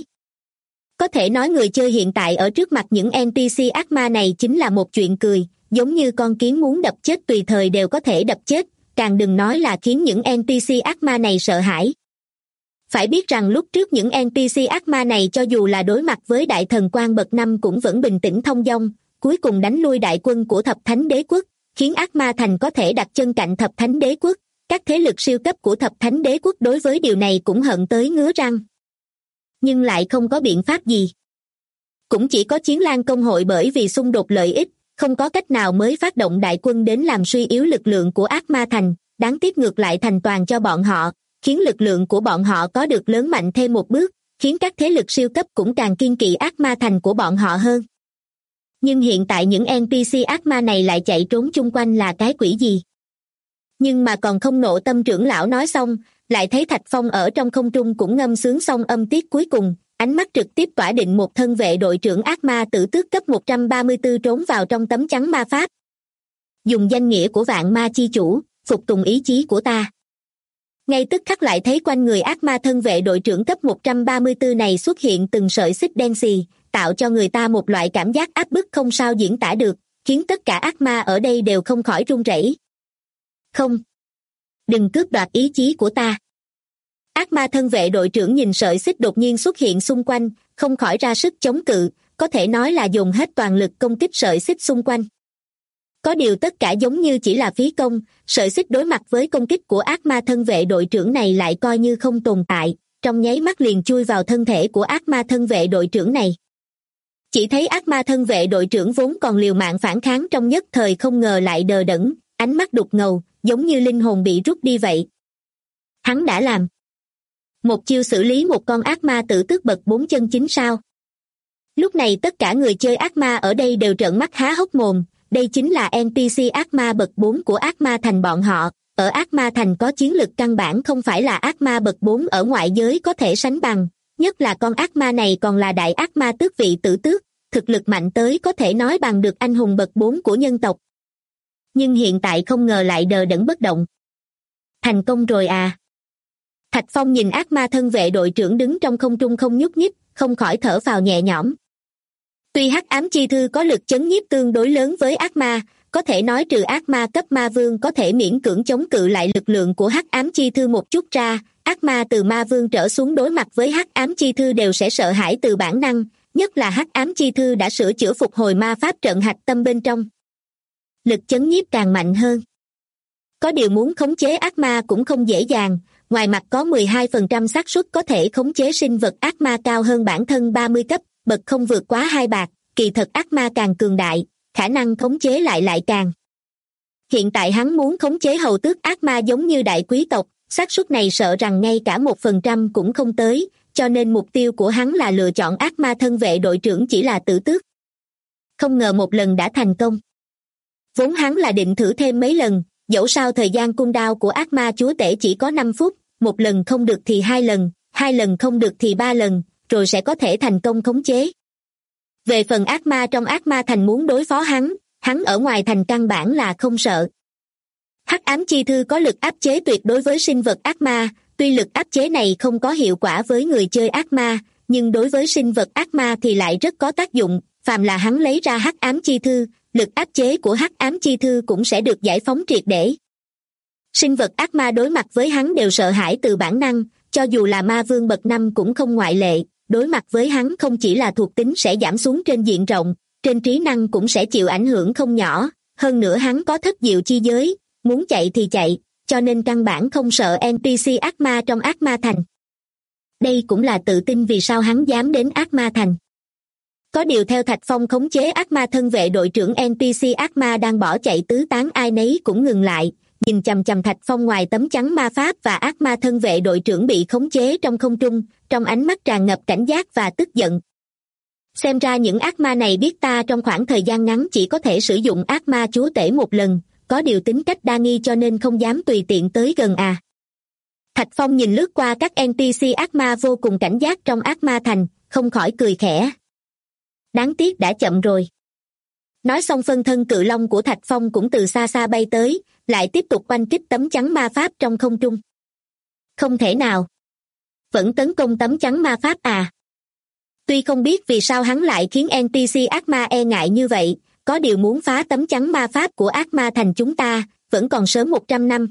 Có thể nói người chơi hiện tại ở trước mặt những NPC ác ma này chính là một chuyện cười, giống như con kiến muốn đập chết tùy thời đều có thể đập chết, càng đừng nói là khiến những NPC ác ma này sợ hãi. Phải biết rằng lúc trước những NPC ác ma này cho dù là đối mặt với đại thần quan bậc 5 cũng vẫn bình tĩnh thông dong, cuối cùng đánh lui đại quân của Thập Thánh Đế Quốc, khiến ác ma thành có thể đặt chân cạnh Thập Thánh Đế Quốc. Các thế lực siêu cấp của Thập Thánh Đế Quốc đối với điều này cũng hận tới ngứa răng. Nhưng lại không có biện pháp gì. Cũng chỉ có Chiến Lan Công hội bởi vì xung đột lợi ích, không có cách nào mới phát động đại quân đến làm suy yếu lực lượng của ác ma thành, đáng tiếc ngược lại thành toàn cho bọn họ, khiến lực lượng của bọn họ có được lớn mạnh thêm một bước, khiến các thế lực siêu cấp cũng càng kiên kỵ ác ma thành của bọn họ hơn. Nhưng hiện tại những NPC ác ma này lại chạy trốn chung quanh là cái quỷ gì? Nhưng mà còn không Nộ Tâm trưởng lão nói xong, lại thấy Thạch Phong ở trong không trung cũng ngâm sướng xong âm tiết cuối cùng, ánh mắt trực tiếp tỏa định một thân vệ đội trưởng ác ma tử tước cấp 134 trốn vào trong tấm chắn ma pháp. Dùng danh nghĩa của vạn ma chi chủ, phục tùng ý chí của ta. Ngay tức khắc lại thấy quanh người ác ma thân vệ đội trưởng cấp 134 này xuất hiện từng sợi xích đen xì, tạo cho người ta một loại cảm giác áp bức không sao diễn tả được, khiến tất cả ác ma ở đây đều không khỏi run rẩy. Không! Đừng cướp đoạt ý chí của ta! Ác ma thân vệ đội trưởng nhìn sợi xích đột nhiên xuất hiện xung quanh, không khỏi ra sức chống cự, có thể nói là dùng hết toàn lực công kích sợi xích xung quanh. Có điều tất cả giống như chỉ là phí công, sợi xích đối mặt với công kích của ác ma thân vệ đội trưởng này lại coi như không tồn tại, trong nháy mắt liền chui vào thân thể của ác ma thân vệ đội trưởng này. Chỉ thấy ác ma thân vệ đội trưởng vốn còn liều mạng phản kháng trong nhất thời không ngờ lại đờ đẫn, ánh mắt đục ngầu, giống như linh hồn bị rút đi vậy. Hắn đã làm một chiêu xử lý một con ác ma tử tước bậc 4 chân chính sao? Lúc này tất cả người chơi ác ma ở đây đều trợn mắt há hốc mồm, đây chính là NPC ác ma bậc 4 của ác ma thành bọn họ. Ở ác ma thành có chiến lực căn bản không phải là ác ma bậc 4 ở ngoại giới có thể sánh bằng, nhất là con ác ma này còn là đại ác ma tước vị tử tước, thực lực mạnh tới có thể nói bằng được anh hùng bậc 4 của nhân tộc. Nhưng hiện tại không ngờ lại đờ đẫn bất động. Thành công rồi à? Thạch Phong nhìn ác ma thân vệ đội trưởng đứng trong không trung không nhúc nhích, không khỏi thở phào nhẹ nhõm. Tuy hắc ám chi thư có lực chấn nhiếp tương đối lớn với ác ma, có thể nói trừ ác ma cấp ma vương có thể miễn cưỡng chống cự lại lực lượng của hắc ám chi thư một chút ra, ác ma từ ma vương trở xuống đối mặt với hắc ám chi thư đều sẽ sợ hãi từ bản năng, nhất là hắc ám chi thư đã sửa chữa phục hồi ma pháp trận hạch tâm bên trong. Lực chấn nhiếp càng mạnh hơn. Có điều muốn khống chế ác ma cũng không dễ dàng, ngoài mặt có 12% xác suất có thể khống chế sinh vật ác ma cao hơn bản thân 30 cấp, bậc không vượt quá 2 bạc, kỳ thật ác ma càng cường đại, khả năng khống chế lại càng. Hiện tại hắn muốn khống chế hầu tước ác ma giống như đại quý tộc, xác suất này sợ rằng ngay cả 1% cũng không tới, cho nên mục tiêu của hắn là lựa chọn ác ma thân vệ đội trưởng chỉ là tử tước. Không ngờ một lần đã thành công. Vốn hắn là định thử thêm mấy lần, dẫu sao thời gian cooldown của ác ma chúa tể chỉ có 5 phút, một lần không được thì 2 lần, 2 lần không được thì 3 lần, rồi sẽ có thể thành công khống chế. Về phần ác ma trong ác ma thành muốn đối phó hắn ở ngoài thành căn bản là không sợ. Hắc ám chi thư có lực áp chế tuyệt đối với sinh vật ác ma, tuy lực áp chế này không có hiệu quả với người chơi ác ma, nhưng đối với sinh vật ác ma thì lại rất có tác dụng, phàm là hắn lấy ra hắc ám chi thư, lực áp chế của hắc ám chi thư cũng sẽ được giải phóng triệt để. Sinh vật ác ma đối mặt với hắn đều sợ hãi từ bản năng, cho dù là ma vương bậc 5 cũng không ngoại lệ, đối mặt với hắn không chỉ là thuộc tính sẽ giảm xuống trên diện rộng, trên trí năng cũng sẽ chịu ảnh hưởng không nhỏ, hơn nữa hắn có thất diệu chi giới, muốn chạy thì chạy, cho nên căn bản không sợ NPC ác ma trong ác ma thành. Đây cũng là tự tin vì sao hắn dám đến ác ma thành. Có điều theo Thạch Phong khống chế ác ma thân vệ đội trưởng NPC ác ma đang bỏ chạy tứ tán ai nấy cũng ngừng lại, nhìn chằm chằm Thạch Phong ngoài tấm chắn ma pháp và ác ma thân vệ đội trưởng bị khống chế trong không trung, trong ánh mắt tràn ngập cảnh giác và tức giận. Xem ra những ác ma này biết ta trong khoảng thời gian ngắn chỉ có thể sử dụng ác ma chúa tể một lần, có điều tính cách đa nghi cho nên không dám tùy tiện tới gần à. Thạch Phong nhìn lướt qua các NPC ác ma vô cùng cảnh giác trong ác ma thành, không khỏi cười khẽ. Đáng tiếc đã chậm rồi. Nói xong phân thân cự long của Thạch Phong cũng từ xa xa bay tới, lại tiếp tục oanh kích tấm chắn ma pháp trong không trung. Không thể nào. Vẫn tấn công tấm chắn ma pháp à? Tuy không biết vì sao hắn lại khiến NPC ác ma e ngại như vậy, có điều muốn phá tấm chắn ma pháp của ác ma thành chúng ta, vẫn còn sớm 100 năm.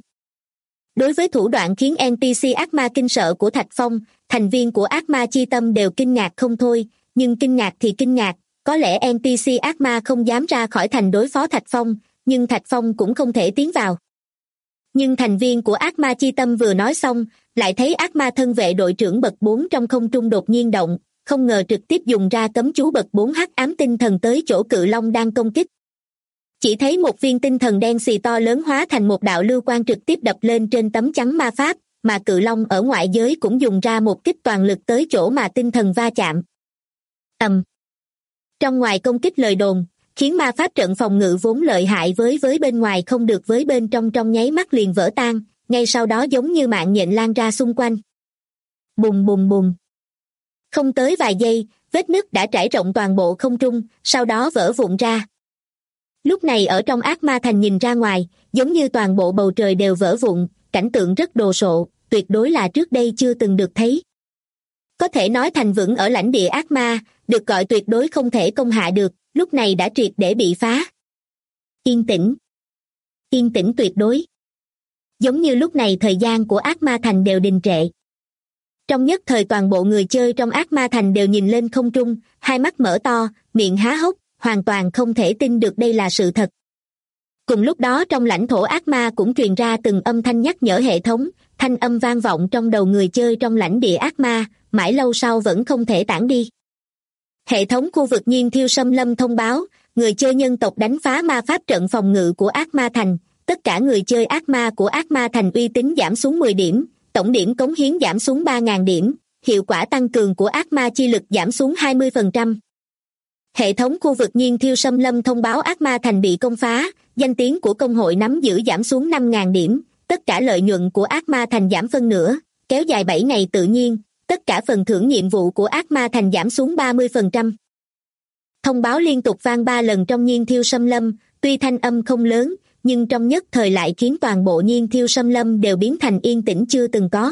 Đối với thủ đoạn khiến NPC ác ma kinh sợ của Thạch Phong, thành viên của ác ma chi tâm đều kinh ngạc không thôi, nhưng kinh ngạc thì kinh ngạc, có lẽ NPC ác ma không dám ra khỏi thành đối phó Thạch Phong, nhưng Thạch Phong cũng không thể tiến vào. Nhưng thành viên của ác ma chi tâm vừa nói xong, lại thấy ác ma thân vệ đội trưởng bậc 4 trong không trung đột nhiên động, không ngờ trực tiếp dùng ra cấm chú bậc 4 hắc ám tinh thần tới chỗ cự long đang công kích. Chỉ thấy một viên tinh thần đen xì to lớn hóa thành một đạo lưu quang trực tiếp đập lên trên tấm chắn ma pháp, mà cự long ở ngoại giới cũng dùng ra một kích toàn lực tới chỗ mà tinh thần va chạm. Trong ngoài công kích lời đồn, khiến ma pháp trận phòng ngự vốn lợi hại với bên ngoài không được với bên trong nháy mắt liền vỡ tan, ngay sau đó giống như mạng nhện lan ra xung quanh. Bùng bùng bùng. Không tới vài giây, vết nứt đã trải rộng toàn bộ không trung, sau đó vỡ vụn ra. Lúc này ở trong ác ma thành nhìn ra ngoài, giống như toàn bộ bầu trời đều vỡ vụn, cảnh tượng rất đồ sộ, tuyệt đối là trước đây chưa từng được thấy. Có thể nói thành vững ở lãnh địa ác ma, được gọi tuyệt đối không thể công hạ được, lúc này đã triệt để bị phá. Yên tĩnh. Yên tĩnh tuyệt đối. Giống như lúc này thời gian của ác ma thành đều đình trệ. Trong nhất thời toàn bộ người chơi trong ác ma thành đều nhìn lên không trung, hai mắt mở to, miệng há hốc, hoàn toàn không thể tin được đây là sự thật. Cùng lúc đó trong lãnh thổ ác ma cũng truyền ra từng âm thanh nhắc nhở hệ thống, thanh âm vang vọng trong đầu người chơi trong lãnh địa ác ma, mãi lâu sau vẫn không thể tản đi. Hệ thống khu vực Nhiên Thiêu Xâm Lâm thông báo, người chơi nhân tộc đánh phá ma pháp trận phòng ngự của ác ma thành, tất cả người chơi ác ma của ác ma thành uy tín giảm xuống 10 điểm, tổng điểm cống hiến giảm xuống 3.000 điểm, hiệu quả tăng cường của ác ma chi lực giảm xuống 20%. Hệ thống khu vực nhiên thiêu xâm lâm thông báo ác ma thành bị công phá, danh tiếng của công hội nắm giữ giảm xuống 5.000 điểm, tất cả lợi nhuận của ác ma thành giảm phân nửa, kéo dài 7 ngày tự nhiên, tất cả phần thưởng nhiệm vụ của ác ma thành giảm xuống 30%. Thông báo liên tục vang 3 lần trong nhiên thiêu xâm lâm, tuy thanh âm không lớn, nhưng trong nhất thời lại khiến toàn bộ nhiên thiêu xâm lâm đều biến thành yên tĩnh chưa từng có.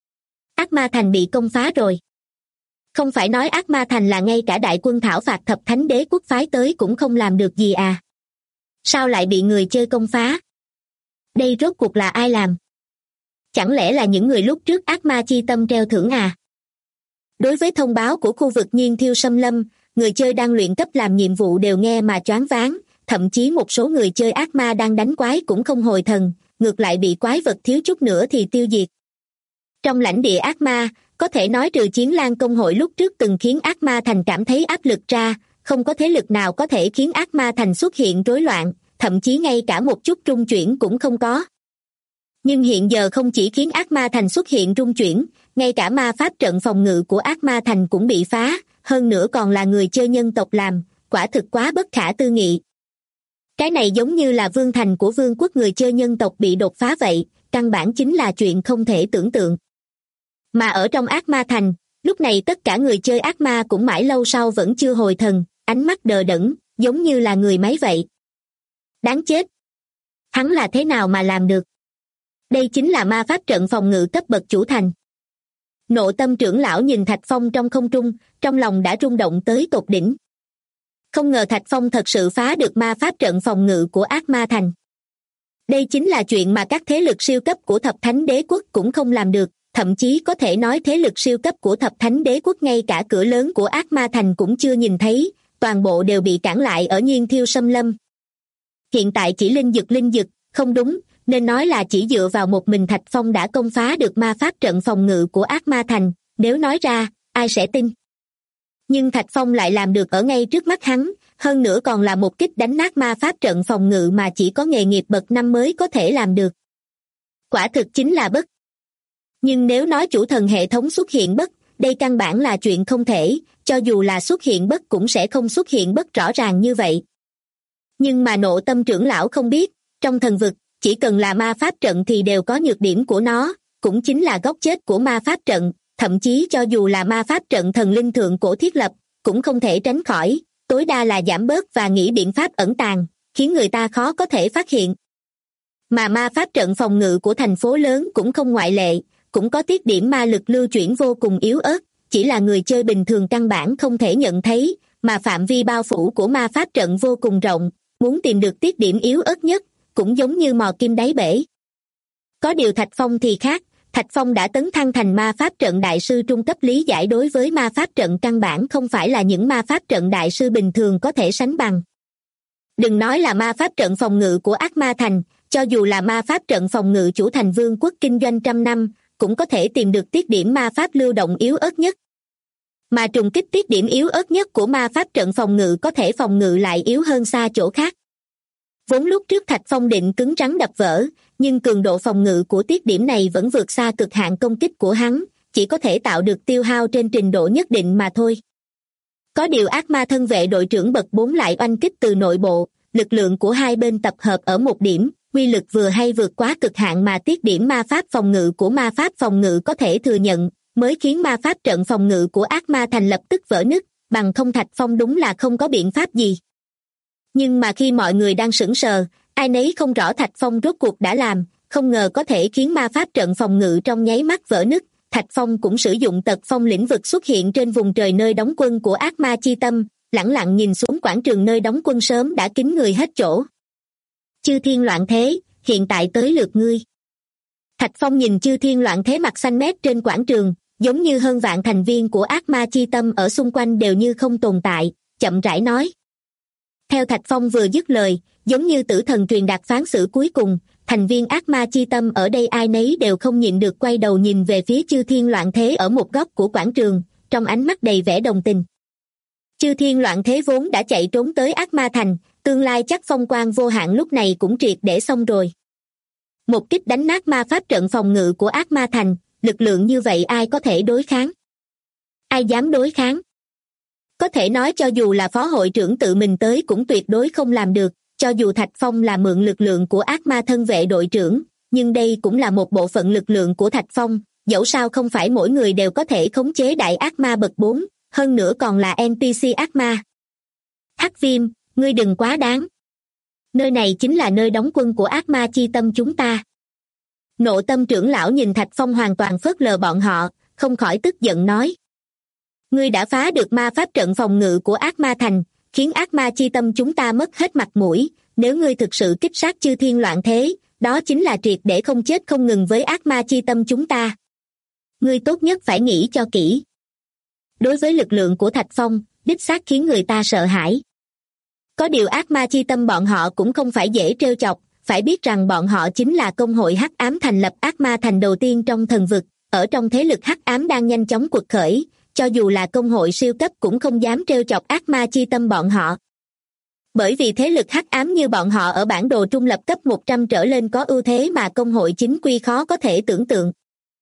Ác ma thành bị công phá rồi. Không phải nói ác ma thành là ngay cả đại quân thảo phạt thập thánh đế quốc phái tới cũng không làm được gì à? Sao lại bị người chơi công phá? Đây rốt cuộc là ai làm? Chẳng lẽ là những người lúc trước ác ma chi tâm treo thưởng à? Đối với thông báo của khu vực nhiên thiêu xâm lâm, người chơi đang luyện cấp làm nhiệm vụ đều nghe mà choáng váng, thậm chí một số người chơi ác ma đang đánh quái cũng không hồi thần, ngược lại bị quái vật thiếu chút nữa thì tiêu diệt. Trong lãnh địa ác ma, có thể nói trừ Chiến Lan công hội lúc trước từng khiến ác ma thành cảm thấy áp lực ra, không có thế lực nào có thể khiến ác ma thành xuất hiện rối loạn, thậm chí ngay cả một chút rung chuyển cũng không có. Nhưng hiện giờ không chỉ khiến ác ma thành xuất hiện rung chuyển, ngay cả ma pháp trận phòng ngự của ác ma thành cũng bị phá, hơn nữa còn là người chơi nhân tộc làm, quả thực quá bất khả tư nghị. Cái này giống như là vương thành của vương quốc người chơi nhân tộc bị đột phá vậy, căn bản chính là chuyện không thể tưởng tượng. Mà ở trong ác ma thành, lúc này tất cả người chơi ác ma cũng mãi lâu sau vẫn chưa hồi thần, ánh mắt đờ đẫn, giống như là người máy vậy. Đáng chết! Hắn là thế nào mà làm được? Đây chính là ma pháp trận phòng ngự cấp bậc chủ thành. Nộ tâm trưởng lão nhìn Thạch Phong trong không trung, trong lòng đã rung động tới tột đỉnh. Không ngờ Thạch Phong thật sự phá được ma pháp trận phòng ngự của ác ma thành. Đây chính là chuyện mà các thế lực siêu cấp của thập thánh đế quốc cũng không làm được, thậm chí có thể nói thế lực siêu cấp của thập thánh đế quốc ngay cả cửa lớn của ác ma thành cũng chưa nhìn thấy, toàn bộ đều bị cản lại ở nhiên thiêu xâm lâm. Hiện tại chỉ linh dực, không đúng, nên nói là chỉ dựa vào một mình Thạch Phong đã công phá được ma pháp trận phòng ngự của ác ma thành, nếu nói ra, ai sẽ tin. Nhưng Thạch Phong lại làm được ở ngay trước mắt hắn, hơn nữa còn là một kích đánh nát ma pháp trận phòng ngự mà chỉ có nghề nghiệp bậc 5 mới có thể làm được. Quả thực chính là bất. Nhưng nếu nói chủ thần hệ thống xuất hiện bất, đây căn bản là chuyện không thể, cho dù là xuất hiện bất cũng sẽ không xuất hiện bất rõ ràng như vậy. Nhưng mà Nộ tâm trưởng lão không biết, trong thần vực, chỉ cần là ma pháp trận thì đều có nhược điểm của nó, cũng chính là góc chết của ma pháp trận, thậm chí cho dù là ma pháp trận thần linh thượng cổ thiết lập, cũng không thể tránh khỏi, tối đa là giảm bớt và nghĩ biện pháp ẩn tàng, khiến người ta khó có thể phát hiện. Mà ma pháp trận phòng ngự của thành phố lớn cũng không ngoại lệ, cũng có tiết điểm ma lực lưu chuyển vô cùng yếu ớt, chỉ là người chơi bình thường căn bản không thể nhận thấy, mà phạm vi bao phủ của ma pháp trận vô cùng rộng, muốn tìm được tiết điểm yếu ớt nhất, cũng giống như mò kim đáy bể. Có điều Thạch Phong thì khác, Thạch Phong đã tấn thăng thành ma pháp trận đại sư trung cấp, lý giải đối với ma pháp trận căn bản không phải là những ma pháp trận đại sư bình thường có thể sánh bằng. Đừng nói là ma pháp trận phòng ngự của ác ma thành, cho dù là ma pháp trận phòng ngự chủ thành vương quốc kinh doanh trăm năm, cũng có thể tìm được tiết điểm ma pháp lưu động yếu ớt nhất. Mà trùng kích tiết điểm yếu ớt nhất của ma pháp trận phòng ngự có thể phòng ngự lại yếu hơn xa chỗ khác. Vốn lúc trước Thạch Phong định cứng rắn đập vỡ, nhưng cường độ phòng ngự của tiết điểm này vẫn vượt xa cực hạn công kích của hắn, chỉ có thể tạo được tiêu hao trên trình độ nhất định mà thôi. Có điều ác ma thân vệ đội trưởng bậc 4 lại oanh kích từ nội bộ, lực lượng của hai bên tập hợp ở một điểm, quy lực vừa hay vượt quá cực hạn mà tiết điểm ma pháp phòng ngự của ma pháp phòng ngự có thể thừa nhận, mới khiến ma pháp trận phòng ngự của ác ma thành lập tức vỡ nứt, bằng không Thạch Phong đúng là không có biện pháp gì. Nhưng mà khi mọi người đang sững sờ, ai nấy không rõ Thạch Phong rốt cuộc đã làm, không ngờ có thể khiến ma pháp trận phòng ngự trong nháy mắt vỡ nứt, Thạch Phong cũng sử dụng tật phong lĩnh vực xuất hiện trên vùng trời nơi đóng quân của ác ma chi tâm, lẳng lặng nhìn xuống quảng trường nơi đóng quân sớm đã kín người hết chỗ. Chư thiên loạn thế, hiện tại tới lượt ngươi. Thạch Phong nhìn chư thiên loạn thế mặt xanh mét trên quảng trường, giống như hơn vạn thành viên của ác ma chi tâm ở xung quanh đều như không tồn tại, chậm rãi nói. Theo Thạch Phong vừa dứt lời, giống như tử thần truyền đạt phán xử cuối cùng, thành viên ác ma chi tâm ở đây ai nấy đều không nhịn được quay đầu nhìn về phía chư thiên loạn thế ở một góc của quảng trường, trong ánh mắt đầy vẻ đồng tình. Chư thiên loạn thế vốn đã chạy trốn tới ác ma thành, tương lai chắc phong quang vô hạn lúc này cũng triệt để xong rồi. một kích đánh nát ma pháp trận phòng ngự của ác ma thành, lực lượng như vậy ai có thể đối kháng? Ai dám đối kháng? Có thể nói cho dù là phó hội trưởng tự mình tới cũng tuyệt đối không làm được, cho dù Thạch Phong là mượn lực lượng của ác ma thân vệ đội trưởng, nhưng đây cũng là một bộ phận lực lượng của Thạch Phong, dẫu sao không phải mỗi người đều có thể khống chế đại ác ma bậc 4, hơn nữa còn là NPC ác ma. Hắc Viêm, ngươi đừng quá đáng. Nơi này chính là nơi đóng quân của ác ma chi tâm chúng ta. Nộ Tâm trưởng lão nhìn Thạch Phong hoàn toàn phớt lờ bọn họ, không khỏi tức giận nói. Ngươi đã phá được ma pháp trận phòng ngự của ác ma thành, khiến ác ma chi tâm chúng ta mất hết mặt mũi, nếu ngươi thực sự kích sát chư thiên loạn thế, đó chính là triệt để không chết không ngừng với ác ma chi tâm chúng ta. Ngươi tốt nhất phải nghĩ cho kỹ. Đối với lực lượng của Thạch Phong, đích xác khiến người ta sợ hãi. Có điều ác ma chi tâm bọn họ cũng không phải dễ trêu chọc, phải biết rằng bọn họ chính là công hội hắc ám thành lập ác ma thành đầu tiên trong thần vực, ở trong thế lực hắc ám đang nhanh chóng quật khởi, cho dù là công hội siêu cấp cũng không dám trêu chọc ác ma chi tâm bọn họ. Bởi vì thế lực hắc ám như bọn họ ở bản đồ trung lập cấp 100 trở lên có ưu thế mà công hội chính quy khó có thể tưởng tượng.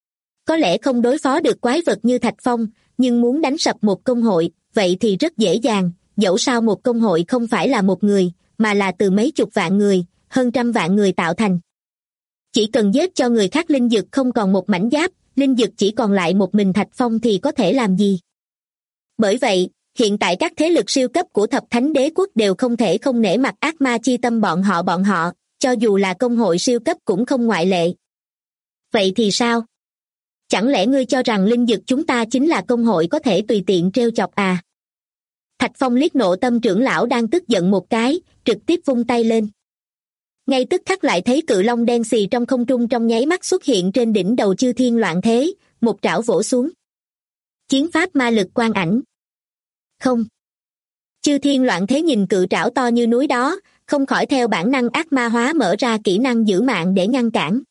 Có lẽ không đối phó được quái vật như Thạch Phong, nhưng muốn đánh sập một công hội, vậy thì rất dễ dàng, dẫu sao một công hội không phải là một người, mà là từ mấy chục vạn người, hơn trăm vạn người tạo thành. Chỉ cần giết cho người khác linh dực không còn một mảnh giáp, linh dực chỉ còn lại một mình Thạch Phong thì có thể làm gì? Bởi vậy, hiện tại các thế lực siêu cấp của thập thánh đế quốc đều không thể không nể mặt ác ma chi tâm bọn họ, cho dù là công hội siêu cấp cũng không ngoại lệ. Vậy thì sao? Chẳng lẽ ngươi cho rằng linh dực chúng ta chính là công hội có thể tùy tiện trêu chọc à? Thạch Phong liếc Nộ Tâm trưởng lão đang tức giận một cái, trực tiếp vung tay lên. Ngay tức khắc lại thấy cự long đen xì trong không trung trong nháy mắt xuất hiện trên đỉnh đầu chư thiên loạn thế, một trảo vỗ xuống. Chiến pháp ma lực quang ảnh. Không. Chư thiên loạn thế nhìn cự trảo to như núi đó, không khỏi theo bản năng ác ma hóa mở ra kỹ năng giữ mạng để ngăn cản.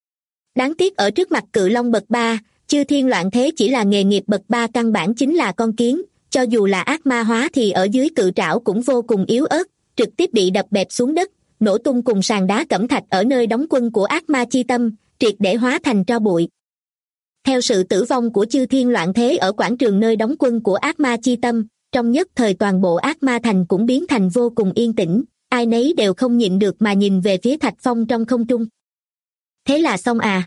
Đáng tiếc ở trước mặt cự long bậc 3, chư thiên loạn thế chỉ là nghề nghiệp bậc 3 căn bản chính là con kiến, cho dù là ác ma hóa thì ở dưới cự trảo cũng vô cùng yếu ớt, trực tiếp bị đập bẹp xuống đất, nổ tung cùng sàn đá cẩm thạch ở nơi đóng quân của ác ma chi tâm, triệt để hóa thành tro bụi. Theo sự tử vong của chư thiên loạn thế ở quảng trường nơi đóng quân của ác ma chi tâm, trong nhất thời toàn bộ ác ma thành cũng biến thành vô cùng yên tĩnh, ai nấy đều không nhịn được mà nhìn về phía Thạch Phong trong không trung. Thế là xong à?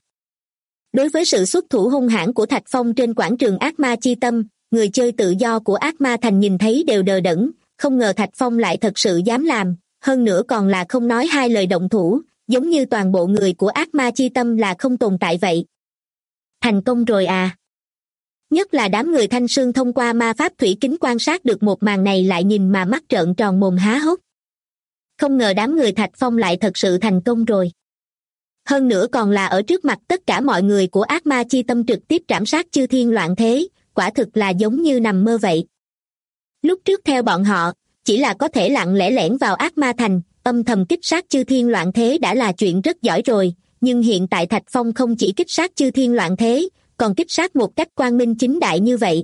Đối với sự xuất thủ hung hãn của Thạch Phong trên quảng trường ác ma chi tâm, người chơi tự do của ác ma thành nhìn thấy đều đờ đẫn, không ngờ Thạch Phong lại thật sự dám làm, hơn nữa còn là không nói hai lời động thủ, giống như toàn bộ người của ác ma chi tâm là không tồn tại vậy. Thành công rồi à? Nhất là đám người Thanh Sương thông qua ma pháp thủy kính quan sát được một màn này lại nhìn mà mắt trợn tròn mồm há hốc. Không ngờ đám người Thạch Phong lại thật sự thành công rồi. Hơn nữa còn là ở trước mặt tất cả mọi người của ác ma chi tâm trực tiếp trảm sát chư thiên loạn thế, quả thực là giống như nằm mơ vậy. Lúc trước theo bọn họ, chỉ là có thể lặng lẽ lẻn vào ác ma thành, âm thầm kích sát chư thiên loạn thế đã là chuyện rất giỏi rồi, nhưng hiện tại Thạch Phong không chỉ kích sát chư thiên loạn thế, còn kích sát một cách quang minh chính đại như vậy.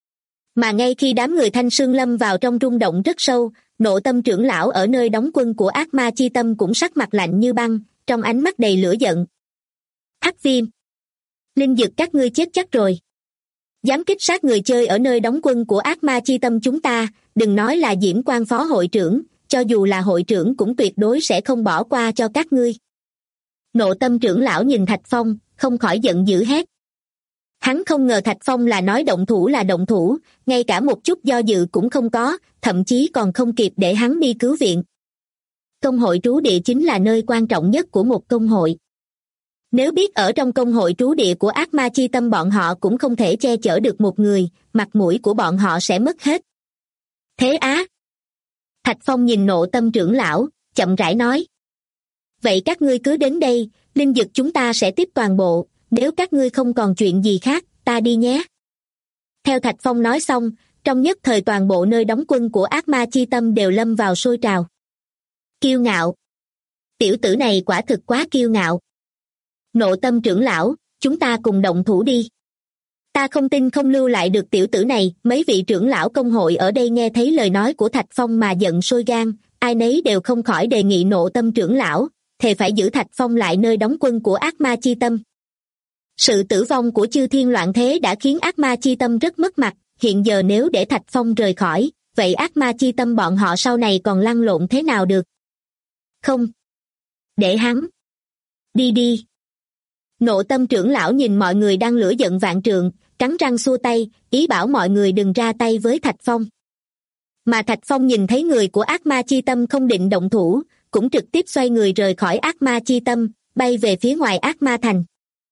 Mà ngay khi đám người Thanh Sương lâm vào trong rung động rất sâu, Nộ Tâm trưởng lão ở nơi đóng quân của ác ma chi tâm cũng sắc mặt lạnh như băng, trong ánh mắt đầy lửa giận. Hắc Viêm, linh dực các ngươi chết chắc rồi. Dám kích sát người chơi ở nơi đóng quân của ác ma chi tâm chúng ta, đừng nói là Diễm Quan phó hội trưởng, cho dù là hội trưởng cũng tuyệt đối sẽ không bỏ qua cho các ngươi. Nộ Tâm trưởng lão nhìn Thạch Phong, không khỏi giận dữ hét. Hắn không ngờ Thạch Phong là nói động thủ là động thủ, ngay cả một chút do dự cũng không có, thậm chí còn không kịp để hắn đi cứu viện. Công hội trú địa chính là nơi quan trọng nhất của một công hội. Nếu biết ở trong công hội trú địa của ác ma chi tâm bọn họ cũng không thể che chở được một người, mặt mũi của bọn họ sẽ mất hết. Thế á? Thạch Phong nhìn Nộ Tâm trưởng lão, chậm rãi nói. Vậy các ngươi cứ đến đây, linh dực chúng ta sẽ tiếp toàn bộ, nếu các ngươi không còn chuyện gì khác, ta đi nhé. Theo Thạch Phong nói xong, trong nhất thời toàn bộ nơi đóng quân của ác ma chi tâm đều lâm vào sôi trào. Kiêu ngạo. Tiểu tử này quả thực quá kiêu ngạo. Nộ Tâm trưởng lão, chúng ta cùng động thủ đi. Ta không tin không lưu lại được tiểu tử này. Mấy vị trưởng lão công hội ở đây nghe thấy lời nói của Thạch Phong mà giận sôi gan, ai nấy đều không khỏi đề nghị Nộ Tâm trưởng lão, thề phải giữ Thạch Phong lại nơi đóng quân của ác ma chi tâm. Sự tử vong của chư thiên loạn thế đã khiến ác ma chi tâm rất mất mặt, hiện giờ nếu để Thạch Phong rời khỏi, vậy ác ma chi tâm bọn họ sau này còn lăn lộn thế nào được? Không. Để hắn. Đi đi. Nộ Tâm trưởng lão nhìn mọi người đang lửa giận vạn trượng, cắn răng xua tay, ý bảo mọi người đừng ra tay với Thạch Phong. Mà Thạch Phong nhìn thấy người của ác ma chi tâm không định động thủ, cũng trực tiếp xoay người rời khỏi ác ma chi tâm, bay về phía ngoài ác ma thành.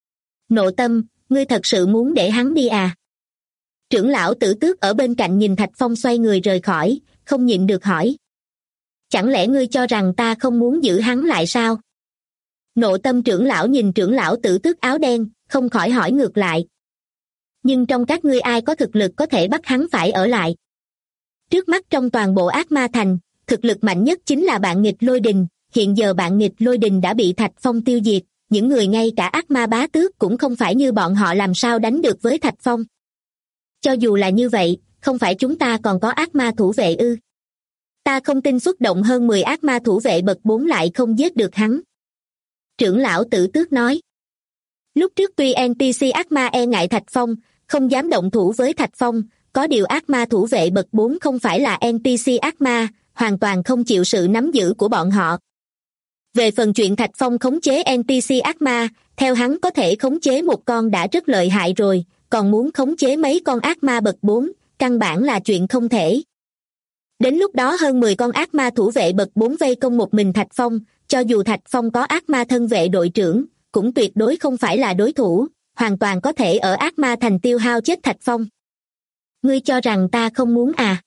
Nộ Tâm, ngươi thật sự muốn để hắn đi à? Trưởng lão Tử Tước ở bên cạnh nhìn Thạch Phong xoay người rời khỏi, không nhịn được hỏi. Chẳng lẽ ngươi cho rằng ta không muốn giữ hắn lại sao? Nộ Tâm trưởng lão nhìn trưởng lão Tử Tước áo đen, không khỏi hỏi ngược lại. Nhưng trong các ngươi ai có thực lực có thể bắt hắn phải ở lại? Trước mắt trong toàn bộ ác ma thành, thực lực mạnh nhất chính là bạn nghịch Lôi Đình, hiện giờ bạn nghịch Lôi Đình đã bị Thạch Phong tiêu diệt, những người ngay cả ác ma bá tước cũng không phải như bọn họ làm sao đánh được với Thạch Phong. Cho dù là như vậy, không phải chúng ta còn có ác ma thủ vệ ư? Ta không tin xuất động hơn 10 ác ma thủ vệ bậc 4 lại không giết được hắn. Trưởng lão Tử Tước nói. Lúc trước tuy NPC ác ma e ngại Thạch Phong, không dám động thủ với Thạch Phong, có điều ác ma thủ vệ bậc 4 không phải là NPC ác ma, hoàn toàn không chịu sự nắm giữ của bọn họ. Về phần chuyện Thạch Phong khống chế NPC ác ma, theo hắn có thể khống chế một con đã rất lợi hại rồi, còn muốn khống chế mấy con ác ma bậc 4, căn bản là chuyện không thể. Đến lúc đó hơn 10 con ác ma thủ vệ bậc 4 vây công một mình Thạch Phong, cho dù Thạch Phong có ác ma thân vệ đội trưởng, cũng tuyệt đối không phải là đối thủ, hoàn toàn có thể ở ác ma thành tiêu hao chết Thạch Phong. Ngươi cho rằng ta không muốn à?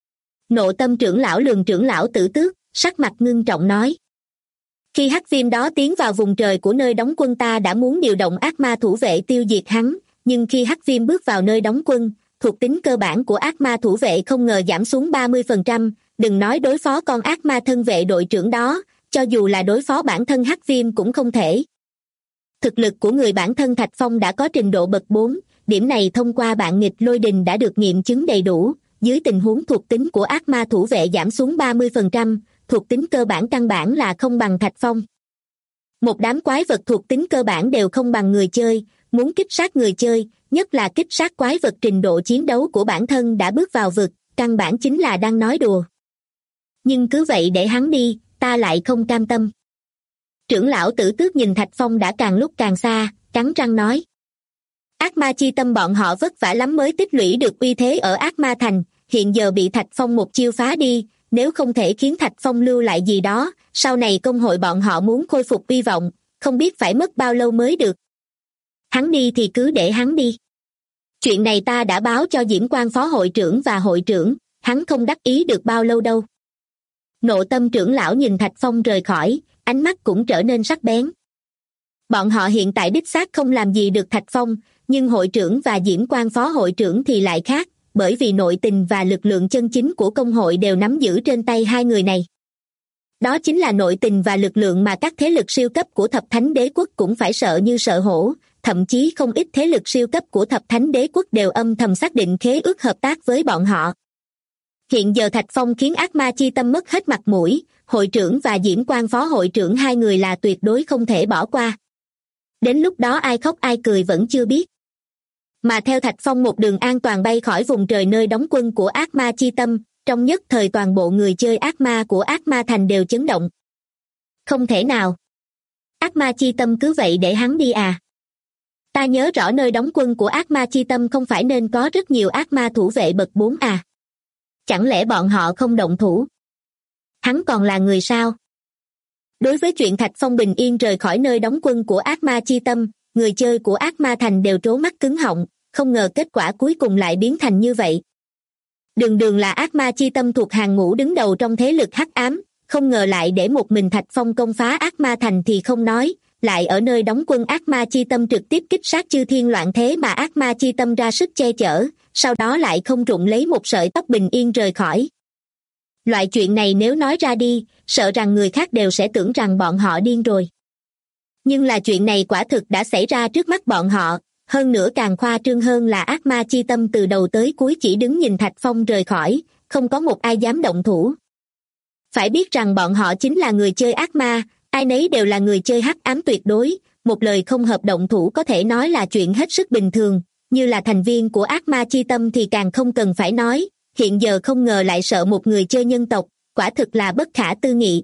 Nộ Tâm trưởng lão lườm trưởng lão Tử Tước, sắc mặt ngưng trọng nói. Khi hắc viêm đó tiến vào vùng trời của nơi đóng quân ta đã muốn điều động ác ma thủ vệ tiêu diệt hắn, nhưng khi hắc viêm bước vào nơi đóng quân, thuộc tính cơ bản của ác ma thủ vệ không ngờ giảm xuống 30%, đừng nói đối phó con ác ma thân vệ đội trưởng đó, cho dù là đối phó bản thân hắc viêm cũng không thể. Thực lực của người bản thân Thạch Phong đã có trình độ bậc 4, điểm này thông qua bạn nghịch Lôi Đình đã được nghiệm chứng đầy đủ, dưới tình huống thuộc tính của ác ma thủ vệ giảm xuống 30%, thuộc tính cơ bản căn bản là không bằng Thạch Phong. Một đám quái vật thuộc tính cơ bản đều không bằng người chơi, muốn kích sát người chơi, nhất là kích sát quái vật trình độ chiến đấu của bản thân đã bước vào vực, căn bản chính là đang nói đùa. Nhưng cứ vậy để hắn đi, ta lại không cam tâm. Trưởng lão Tử Tước nhìn Thạch Phong đã càng lúc càng xa, cắn răng nói. Ác ma chi tâm bọn họ vất vả lắm mới tích lũy được uy thế ở ác ma thành, hiện giờ bị Thạch Phong một chiêu phá đi, nếu không thể khiến Thạch Phong lưu lại gì đó, sau này công hội bọn họ muốn khôi phục uy vọng, không biết phải mất bao lâu mới được. Hắn đi thì cứ để hắn đi. Chuyện này ta đã báo cho Diễm Quang phó hội trưởng và hội trưởng, hắn không đắc ý được bao lâu đâu. Nộ Tâm trưởng lão nhìn Thạch Phong rời khỏi, ánh mắt cũng trở nên sắc bén. Bọn họ hiện tại đích xác không làm gì được Thạch Phong, nhưng hội trưởng và Diễm Quang phó hội trưởng thì lại khác, bởi vì nội tình và lực lượng chân chính của công hội đều nắm giữ trên tay hai người này. Đó chính là nội tình và lực lượng mà các thế lực siêu cấp của Thập Thánh Đế Quốc cũng phải sợ như sợ hổ, thậm chí không ít thế lực siêu cấp của Thập Thánh Đế Quốc đều âm thầm xác định khế ước hợp tác với bọn họ. Hiện giờ Thạch Phong khiến ác ma chi tâm mất hết mặt mũi, hội trưởng và Diễm Quang phó hội trưởng hai người là tuyệt đối không thể bỏ qua. Đến lúc đó ai khóc ai cười vẫn chưa biết. Mà theo Thạch Phong một đường an toàn bay khỏi vùng trời nơi đóng quân của ác ma chi tâm, trong nhất thời toàn bộ người chơi ác ma của ác ma thành đều chấn động. Không thể nào. Ác ma chi tâm cứ vậy để hắn đi à? Ta nhớ rõ nơi đóng quân của ác ma chi tâm không phải nên có rất nhiều ác ma thủ vệ bậc 4 à? Chẳng lẽ bọn họ không động thủ? Hắn còn là người sao? Đối với chuyện Thạch Phong bình yên rời khỏi nơi đóng quân của ác ma chi tâm, người chơi của ác ma thành đều trố mắt cứng họng, không ngờ kết quả cuối cùng lại biến thành như vậy. Đường đường là ác ma chi tâm thuộc hàng ngũ đứng đầu trong thế lực hắc ám, không ngờ lại để một mình Thạch Phong công phá ác ma thành thì không nói, lại ở nơi đóng quân ác ma chi tâm trực tiếp kích sát chư thiên loạn thế mà ác ma chi tâm ra sức che chở, sau đó lại không rụng lấy một sợi tóc bình yên rời khỏi. Loại chuyện này nếu nói ra đi, sợ rằng người khác đều sẽ tưởng rằng bọn họ điên rồi. Nhưng là chuyện này quả thực đã xảy ra trước mắt bọn họ, hơn nữa càng khoa trương hơn là ác ma chi tâm từ đầu tới cuối chỉ đứng nhìn Thạch Phong rời khỏi, không có một ai dám động thủ. Phải biết rằng bọn họ chính là người chơi ác ma, Ai nấy đều là người chơi hắc ám tuyệt đối, một lời không hợp động thủ có thể nói là chuyện hết sức bình thường, như là thành viên của ác ma chi tâm thì càng không cần phải nói, hiện giờ không ngờ lại sợ một người chơi nhân tộc, quả thực là bất khả tư nghị.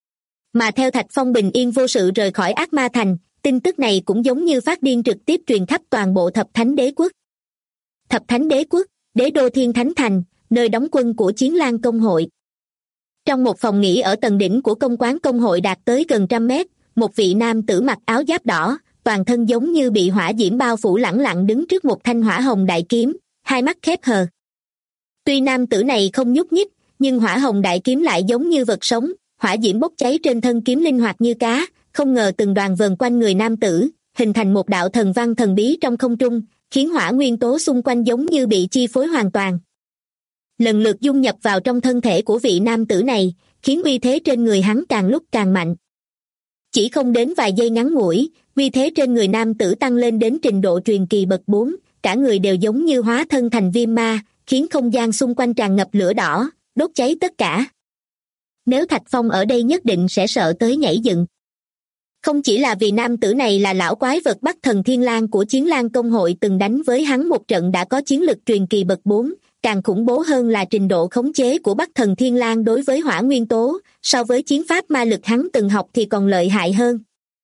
Mà theo Thạch Phong bình yên vô sự rời khỏi ác ma thành, tin tức này cũng giống như phát điên trực tiếp truyền khắp toàn bộ Thập Thánh Đế quốc. Thập Thánh Đế quốc, đế đô Thiên Thánh Thành, nơi đóng quân của Chiến Lang Công hội. Trong một phòng nghỉ ở tầng đỉnh của công quán công hội đạt tới gần 100 mét, một vị nam tử mặc áo giáp đỏ, toàn thân giống như bị hỏa diễm bao phủ lẳng lặng đứng trước một thanh hỏa hồng đại kiếm, hai mắt khép hờ. Tuy nam tử này không nhúc nhích, nhưng hỏa hồng đại kiếm lại giống như vật sống, hỏa diễm bốc cháy trên thân kiếm linh hoạt như cá, không ngờ từng đoàn vờn quanh người nam tử, hình thành một đạo thần văn thần bí trong không trung, khiến hỏa nguyên tố xung quanh giống như bị chi phối hoàn toàn. Lần lượt dung nhập vào trong thân thể của vị nam tử này, khiến uy thế trên người hắn càng lúc càng mạnh. Chỉ không đến vài giây ngắn ngủi, uy thế trên người nam tử tăng lên đến trình độ truyền kỳ bậc 4, cả người đều giống như hóa thân thành viêm ma, khiến không gian xung quanh tràn ngập lửa đỏ, đốt cháy tất cả. Nếu Thạch Phong ở đây nhất định sẽ sợ tới nhảy dựng. Không chỉ là vì nam tử này là lão quái vật Bắc Thần Thiên Lang của Chiến Lang Công hội từng đánh với hắn một trận đã có chiến lực truyền kỳ bậc 4, càng khủng bố hơn là trình độ khống chế của Bắc Thần Thiên Lang đối với hỏa nguyên tố, so với chiến pháp ma lực hắn từng học thì còn lợi hại hơn.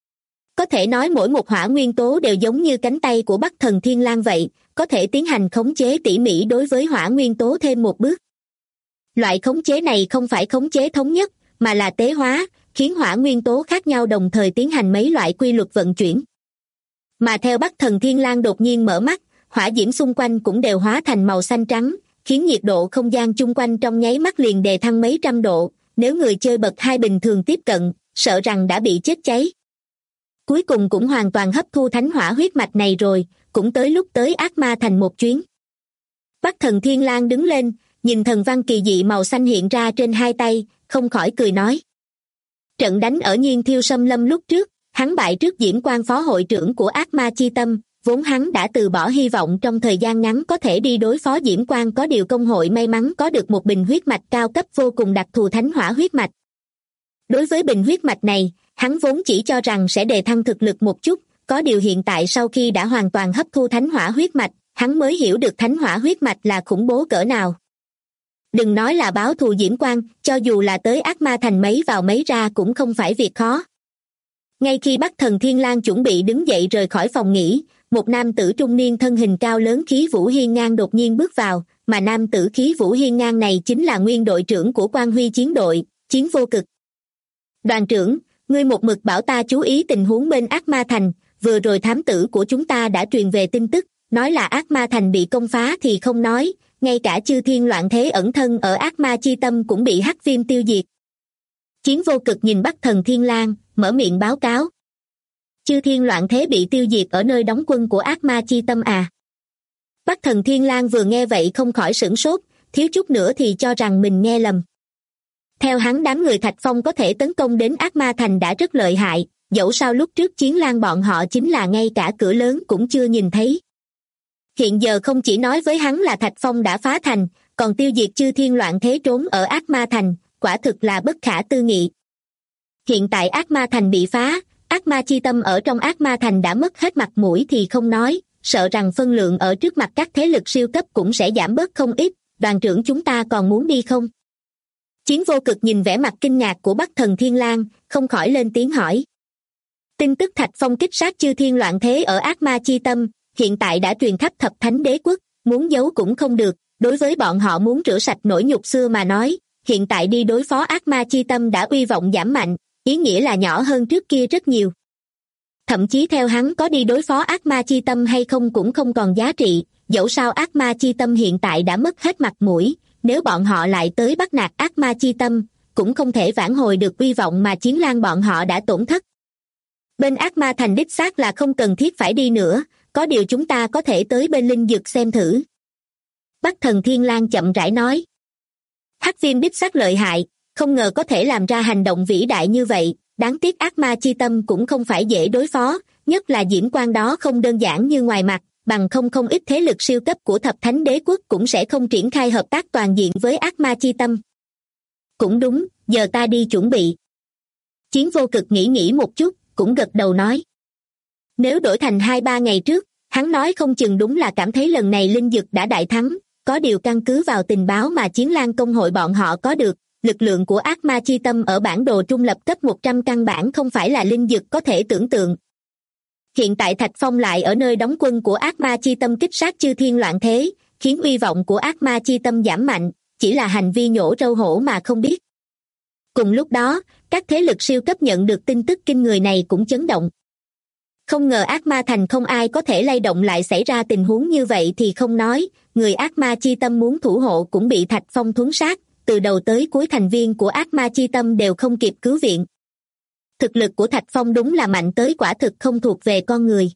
Có thể nói mỗi một hỏa nguyên tố đều giống như cánh tay của Bắc Thần Thiên Lang vậy, có thể tiến hành khống chế tỉ mỉ đối với hỏa nguyên tố thêm một bước. Loại khống chế này không phải khống chế thống nhất, mà là tế hóa, khiến hỏa nguyên tố khác nhau đồng thời tiến hành mấy loại quy luật vận chuyển. Mà theo Bắc Thần Thiên Lang đột nhiên mở mắt, hỏa diễm xung quanh cũng đều hóa thành màu xanh trắng, khiến nhiệt độ không gian chung quanh trong nháy mắt liền đề thăng mấy trăm độ, nếu người chơi bậc 2 bình thường tiếp cận, sợ rằng đã bị chết cháy. Cuối cùng cũng hoàn toàn hấp thu thánh hỏa huyết mạch này rồi, cũng tới lúc tới ác ma thành một chuyến. Bắc Thần Thiên Lang đứng lên, nhìn thần văn kỳ dị màu xanh hiện ra trên hai tay, không khỏi cười nói. Trận đánh ở Nhiên Thiêu Sâm Lâm lúc trước, hắn bại trước Diễm Quang phó hội trưởng của ác ma chi tâm, vốn hắn đã từ bỏ hy vọng trong thời gian ngắn có thể đi đối phó Diễm Quang, có điều công hội may mắn có được một bình huyết mạch cao cấp vô cùng đặc thù thánh hỏa huyết mạch. Đối với bình huyết mạch này, hắn vốn chỉ cho rằng sẽ đề thăng thực lực một chút, có điều hiện tại sau khi đã hoàn toàn hấp thu thánh hỏa huyết mạch, hắn mới hiểu được thánh hỏa huyết mạch là khủng bố cỡ nào. Đừng nói là báo thù Diễm Quang, cho dù là tới ác ma thành mấy vào mấy ra cũng không phải việc khó. Ngay khi Bắc Thần Thiên Lang chuẩn bị đứng dậy rời khỏi phòng nghỉ, một nam tử trung niên thân hình cao lớn khí vũ hiên ngang đột nhiên bước vào, mà nam tử khí vũ hiên ngang này chính là nguyên đội trưởng của Quan Huy chiến đội, Chiến Vô Cực. Đoàn trưởng, ngươi một mực bảo ta chú ý tình huống bên ác ma thành, vừa rồi thám tử của chúng ta đã truyền về tin tức, nói là ác ma thành bị công phá thì không nói, ngay cả chư thiên loạn thế ẩn thân ở ác ma chi tâm cũng bị hắc viêm tiêu diệt. Chiến Vô Cực nhìn Bắc Thần Thiên Lang, mở miệng báo cáo. Chư thiên loạn thế bị tiêu diệt ở nơi đóng quân của ác ma chi tâm à? Bắc Thần Thiên Lang vừa nghe vậy không khỏi sửng sốt, thiếu chút nữa thì cho rằng mình nghe lầm. Theo hắn đám người Thạch Phong có thể tấn công đến ác ma thành đã rất lợi hại, dẫu sao lúc trước Chiến Lang bọn họ chính là ngay cả cửa lớn cũng chưa nhìn thấy. Hiện giờ không chỉ nói với hắn là Thạch Phong đã phá thành, còn tiêu diệt chư thiên loạn thế trốn ở ác ma thành, quả thực là bất khả tư nghị. Hiện tại ác ma thành bị phá, ác ma chi tâm ở trong ác ma thành đã mất hết mặt mũi thì không nói, sợ rằng phân lượng ở trước mặt các thế lực siêu cấp cũng sẽ giảm bớt không ít, đoàn trưởng chúng ta còn muốn đi không? Chiến Vô Cực nhìn vẻ mặt kinh ngạc của Bắc Thần Thiên Lang, không khỏi lên tiếng hỏi. Tin tức Thạch Phong kích sát chư thiên loạn thế ở ác ma chi tâm, hiện tại đã truyền khắp Thập Thánh Đế quốc, muốn giấu cũng không được, đối với bọn họ muốn rửa sạch nỗi nhục xưa mà nói, hiện tại đi đối phó ác ma chi tâm đã uy vọng giảm mạnh, ý nghĩa là nhỏ hơn trước kia rất nhiều. Thậm chí theo hắn có đi đối phó ác ma chi tâm hay không cũng không còn giá trị, dẫu sao ác ma chi tâm hiện tại đã mất hết mặt mũi, nếu bọn họ lại tới bắt nạt ác ma chi tâm, cũng không thể vãn hồi được uy vọng mà Chiến Lang bọn họ đã tổn thất. Bên ác ma thành đích xác là không cần thiết phải đi nữa, có điều chúng ta có thể tới bên linh dược xem thử. Bắc Thần Thiên Lang chậm rãi nói. Hắc viêm đích xác lợi hại, không ngờ có thể làm ra hành động vĩ đại như vậy, đáng tiếc ác ma chi tâm cũng không phải dễ đối phó, nhất là Diễm Quang đó không đơn giản như ngoài mặt, bằng không ít thế lực siêu cấp của Thập Thánh Đế quốc cũng sẽ không triển khai hợp tác toàn diện với ác ma chi tâm. Cũng đúng, giờ ta đi chuẩn bị. Chiến Vô Cực nghĩ một chút, cũng gật đầu nói. Nếu đổi thành 2-3 ngày trước, hắn nói không chừng đúng là cảm thấy lần này linh dực đã đại thắng, có điều căn cứ vào tình báo mà Chiến Lang công hội bọn họ có được, lực lượng của ác ma chi tâm ở bản đồ trung lập cấp 100 căn bản không phải là linh dực có thể tưởng tượng. Hiện tại Thạch Phong lại ở nơi đóng quân của ác ma chi tâm kích sát chư thiên loạn thế, khiến uy vọng của ác ma chi tâm giảm mạnh, chỉ là hành vi nhổ râu hổ mà không biết. Cùng lúc đó, các thế lực siêu cấp nhận được tin tức kinh người này cũng chấn động. Không ngờ ác ma thành không ai có thể lay động, lại xảy ra tình huống như vậy thì không nói, người ác ma chi tâm muốn thủ hộ cũng bị Thạch Phong thuấn sát, từ đầu tới cuối thành viên của ác ma chi tâm đều không kịp cứu viện. Thực lực của Thạch Phong đúng là mạnh tới quả thực không thuộc về con người.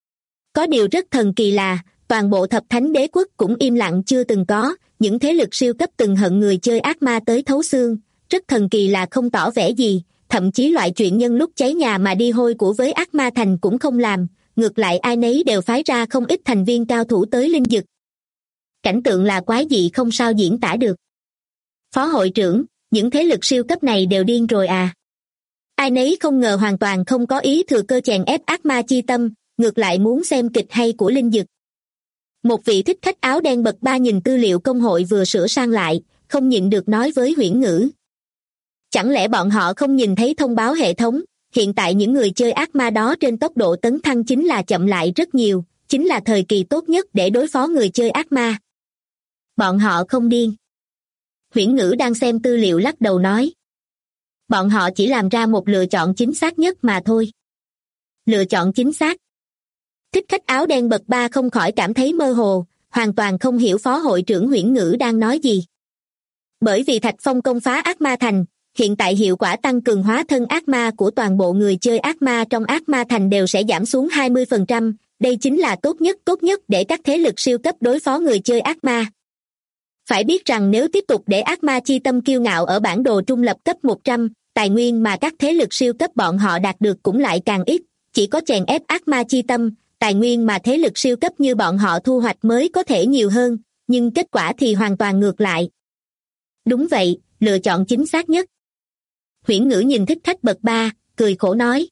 Có điều rất thần kỳ là, toàn bộ thập thánh đế quốc cũng im lặng chưa từng có, những thế lực siêu cấp từng hận người chơi ác ma tới thấu xương, rất thần kỳ là không tỏ vẻ gì, thậm chí loại chuyện nhân lúc cháy nhà mà đi hôi của với ác ma thành cũng không làm, ngược lại ai nấy đều phái ra không ít thành viên cao thủ tới linh dực. Cảnh tượng là quái dị không sao diễn tả được. Phó hội trưởng, những thế lực siêu cấp này đều điên rồi à? Ai nấy không ngờ hoàn toàn không có ý thừa cơ chèn ép ác ma chi tâm, ngược lại muốn xem kịch hay của linh dực. Một vị thích khách áo đen bậc 3 nhìn tư liệu công hội vừa sửa sang lại, không nhịn được nói với Huyễn Ngữ. Chẳng lẽ bọn họ không nhìn thấy thông báo hệ thống, hiện tại những người chơi ác ma đó trên tốc độ tấn thăng chính là chậm lại rất nhiều, chính là thời kỳ tốt nhất để đối phó người chơi ác ma. Bọn họ không điên. Huyễn Ngữ đang xem tư liệu lắc đầu nói. Bọn họ chỉ làm ra một lựa chọn chính xác nhất mà thôi. Lựa chọn chính xác. Thích khách áo đen bậc 3 không khỏi cảm thấy mơ hồ, hoàn toàn không hiểu phó hội trưởng Huyễn Ngữ đang nói gì. Bởi vì Thạch Phong công phá ác ma thành, hiện tại hiệu quả tăng cường hóa thân ác ma của toàn bộ người chơi ác ma trong ác ma thành đều sẽ giảm xuống 20%, đây chính là tốt nhất để các thế lực siêu cấp đối phó người chơi ác ma. Phải biết rằng nếu tiếp tục để ác ma chi tâm kiêu ngạo ở bản đồ trung lập cấp 100, tài nguyên mà các thế lực siêu cấp bọn họ đạt được cũng lại càng ít, chỉ có chèn ép ác ma chi tâm, tài nguyên mà thế lực siêu cấp như bọn họ thu hoạch mới có thể nhiều hơn, nhưng kết quả thì hoàn toàn ngược lại. Đúng vậy, lựa chọn chính xác nhất. Huyễn Ngữ nhìn thích khách bậc 3, cười khổ nói.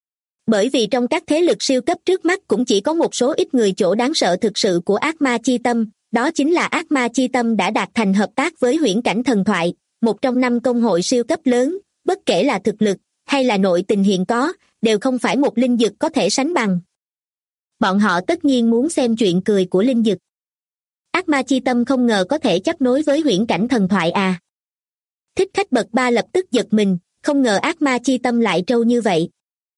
Bởi vì trong các thế lực siêu cấp trước mắt cũng chỉ có một số ít người chỗ đáng sợ thực sự của ác ma chi tâm, đó chính là ác ma chi tâm đã đạt thành hợp tác với Huyễn Cảnh Thần Thoại, một trong 5 công hội siêu cấp lớn, bất kể là thực lực hay là nội tình hiện có, đều không phải một linh dực có thể sánh bằng. Bọn họ tất nhiên muốn xem chuyện cười của linh dực. Ác ma chi tâm không ngờ có thể chấp nối với Huyễn Cảnh Thần Thoại à. Thích khách bậc 3 lập tức giật mình, không ngờ ác ma chi tâm lại trâu như vậy.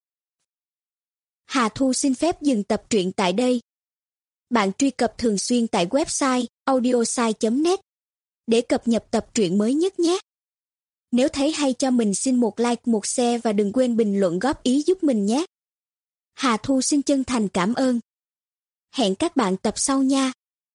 Hà Thu xin phép dừng tập truyện tại đây. Bạn truy cập thường xuyên tại website audiosai.net để cập nhật tập truyện mới nhất nhé. Nếu thấy hay cho mình xin một like, một share và đừng quên bình luận góp ý giúp mình nhé. Hà Thu xin chân thành cảm ơn. Hẹn các bạn tập sau nha.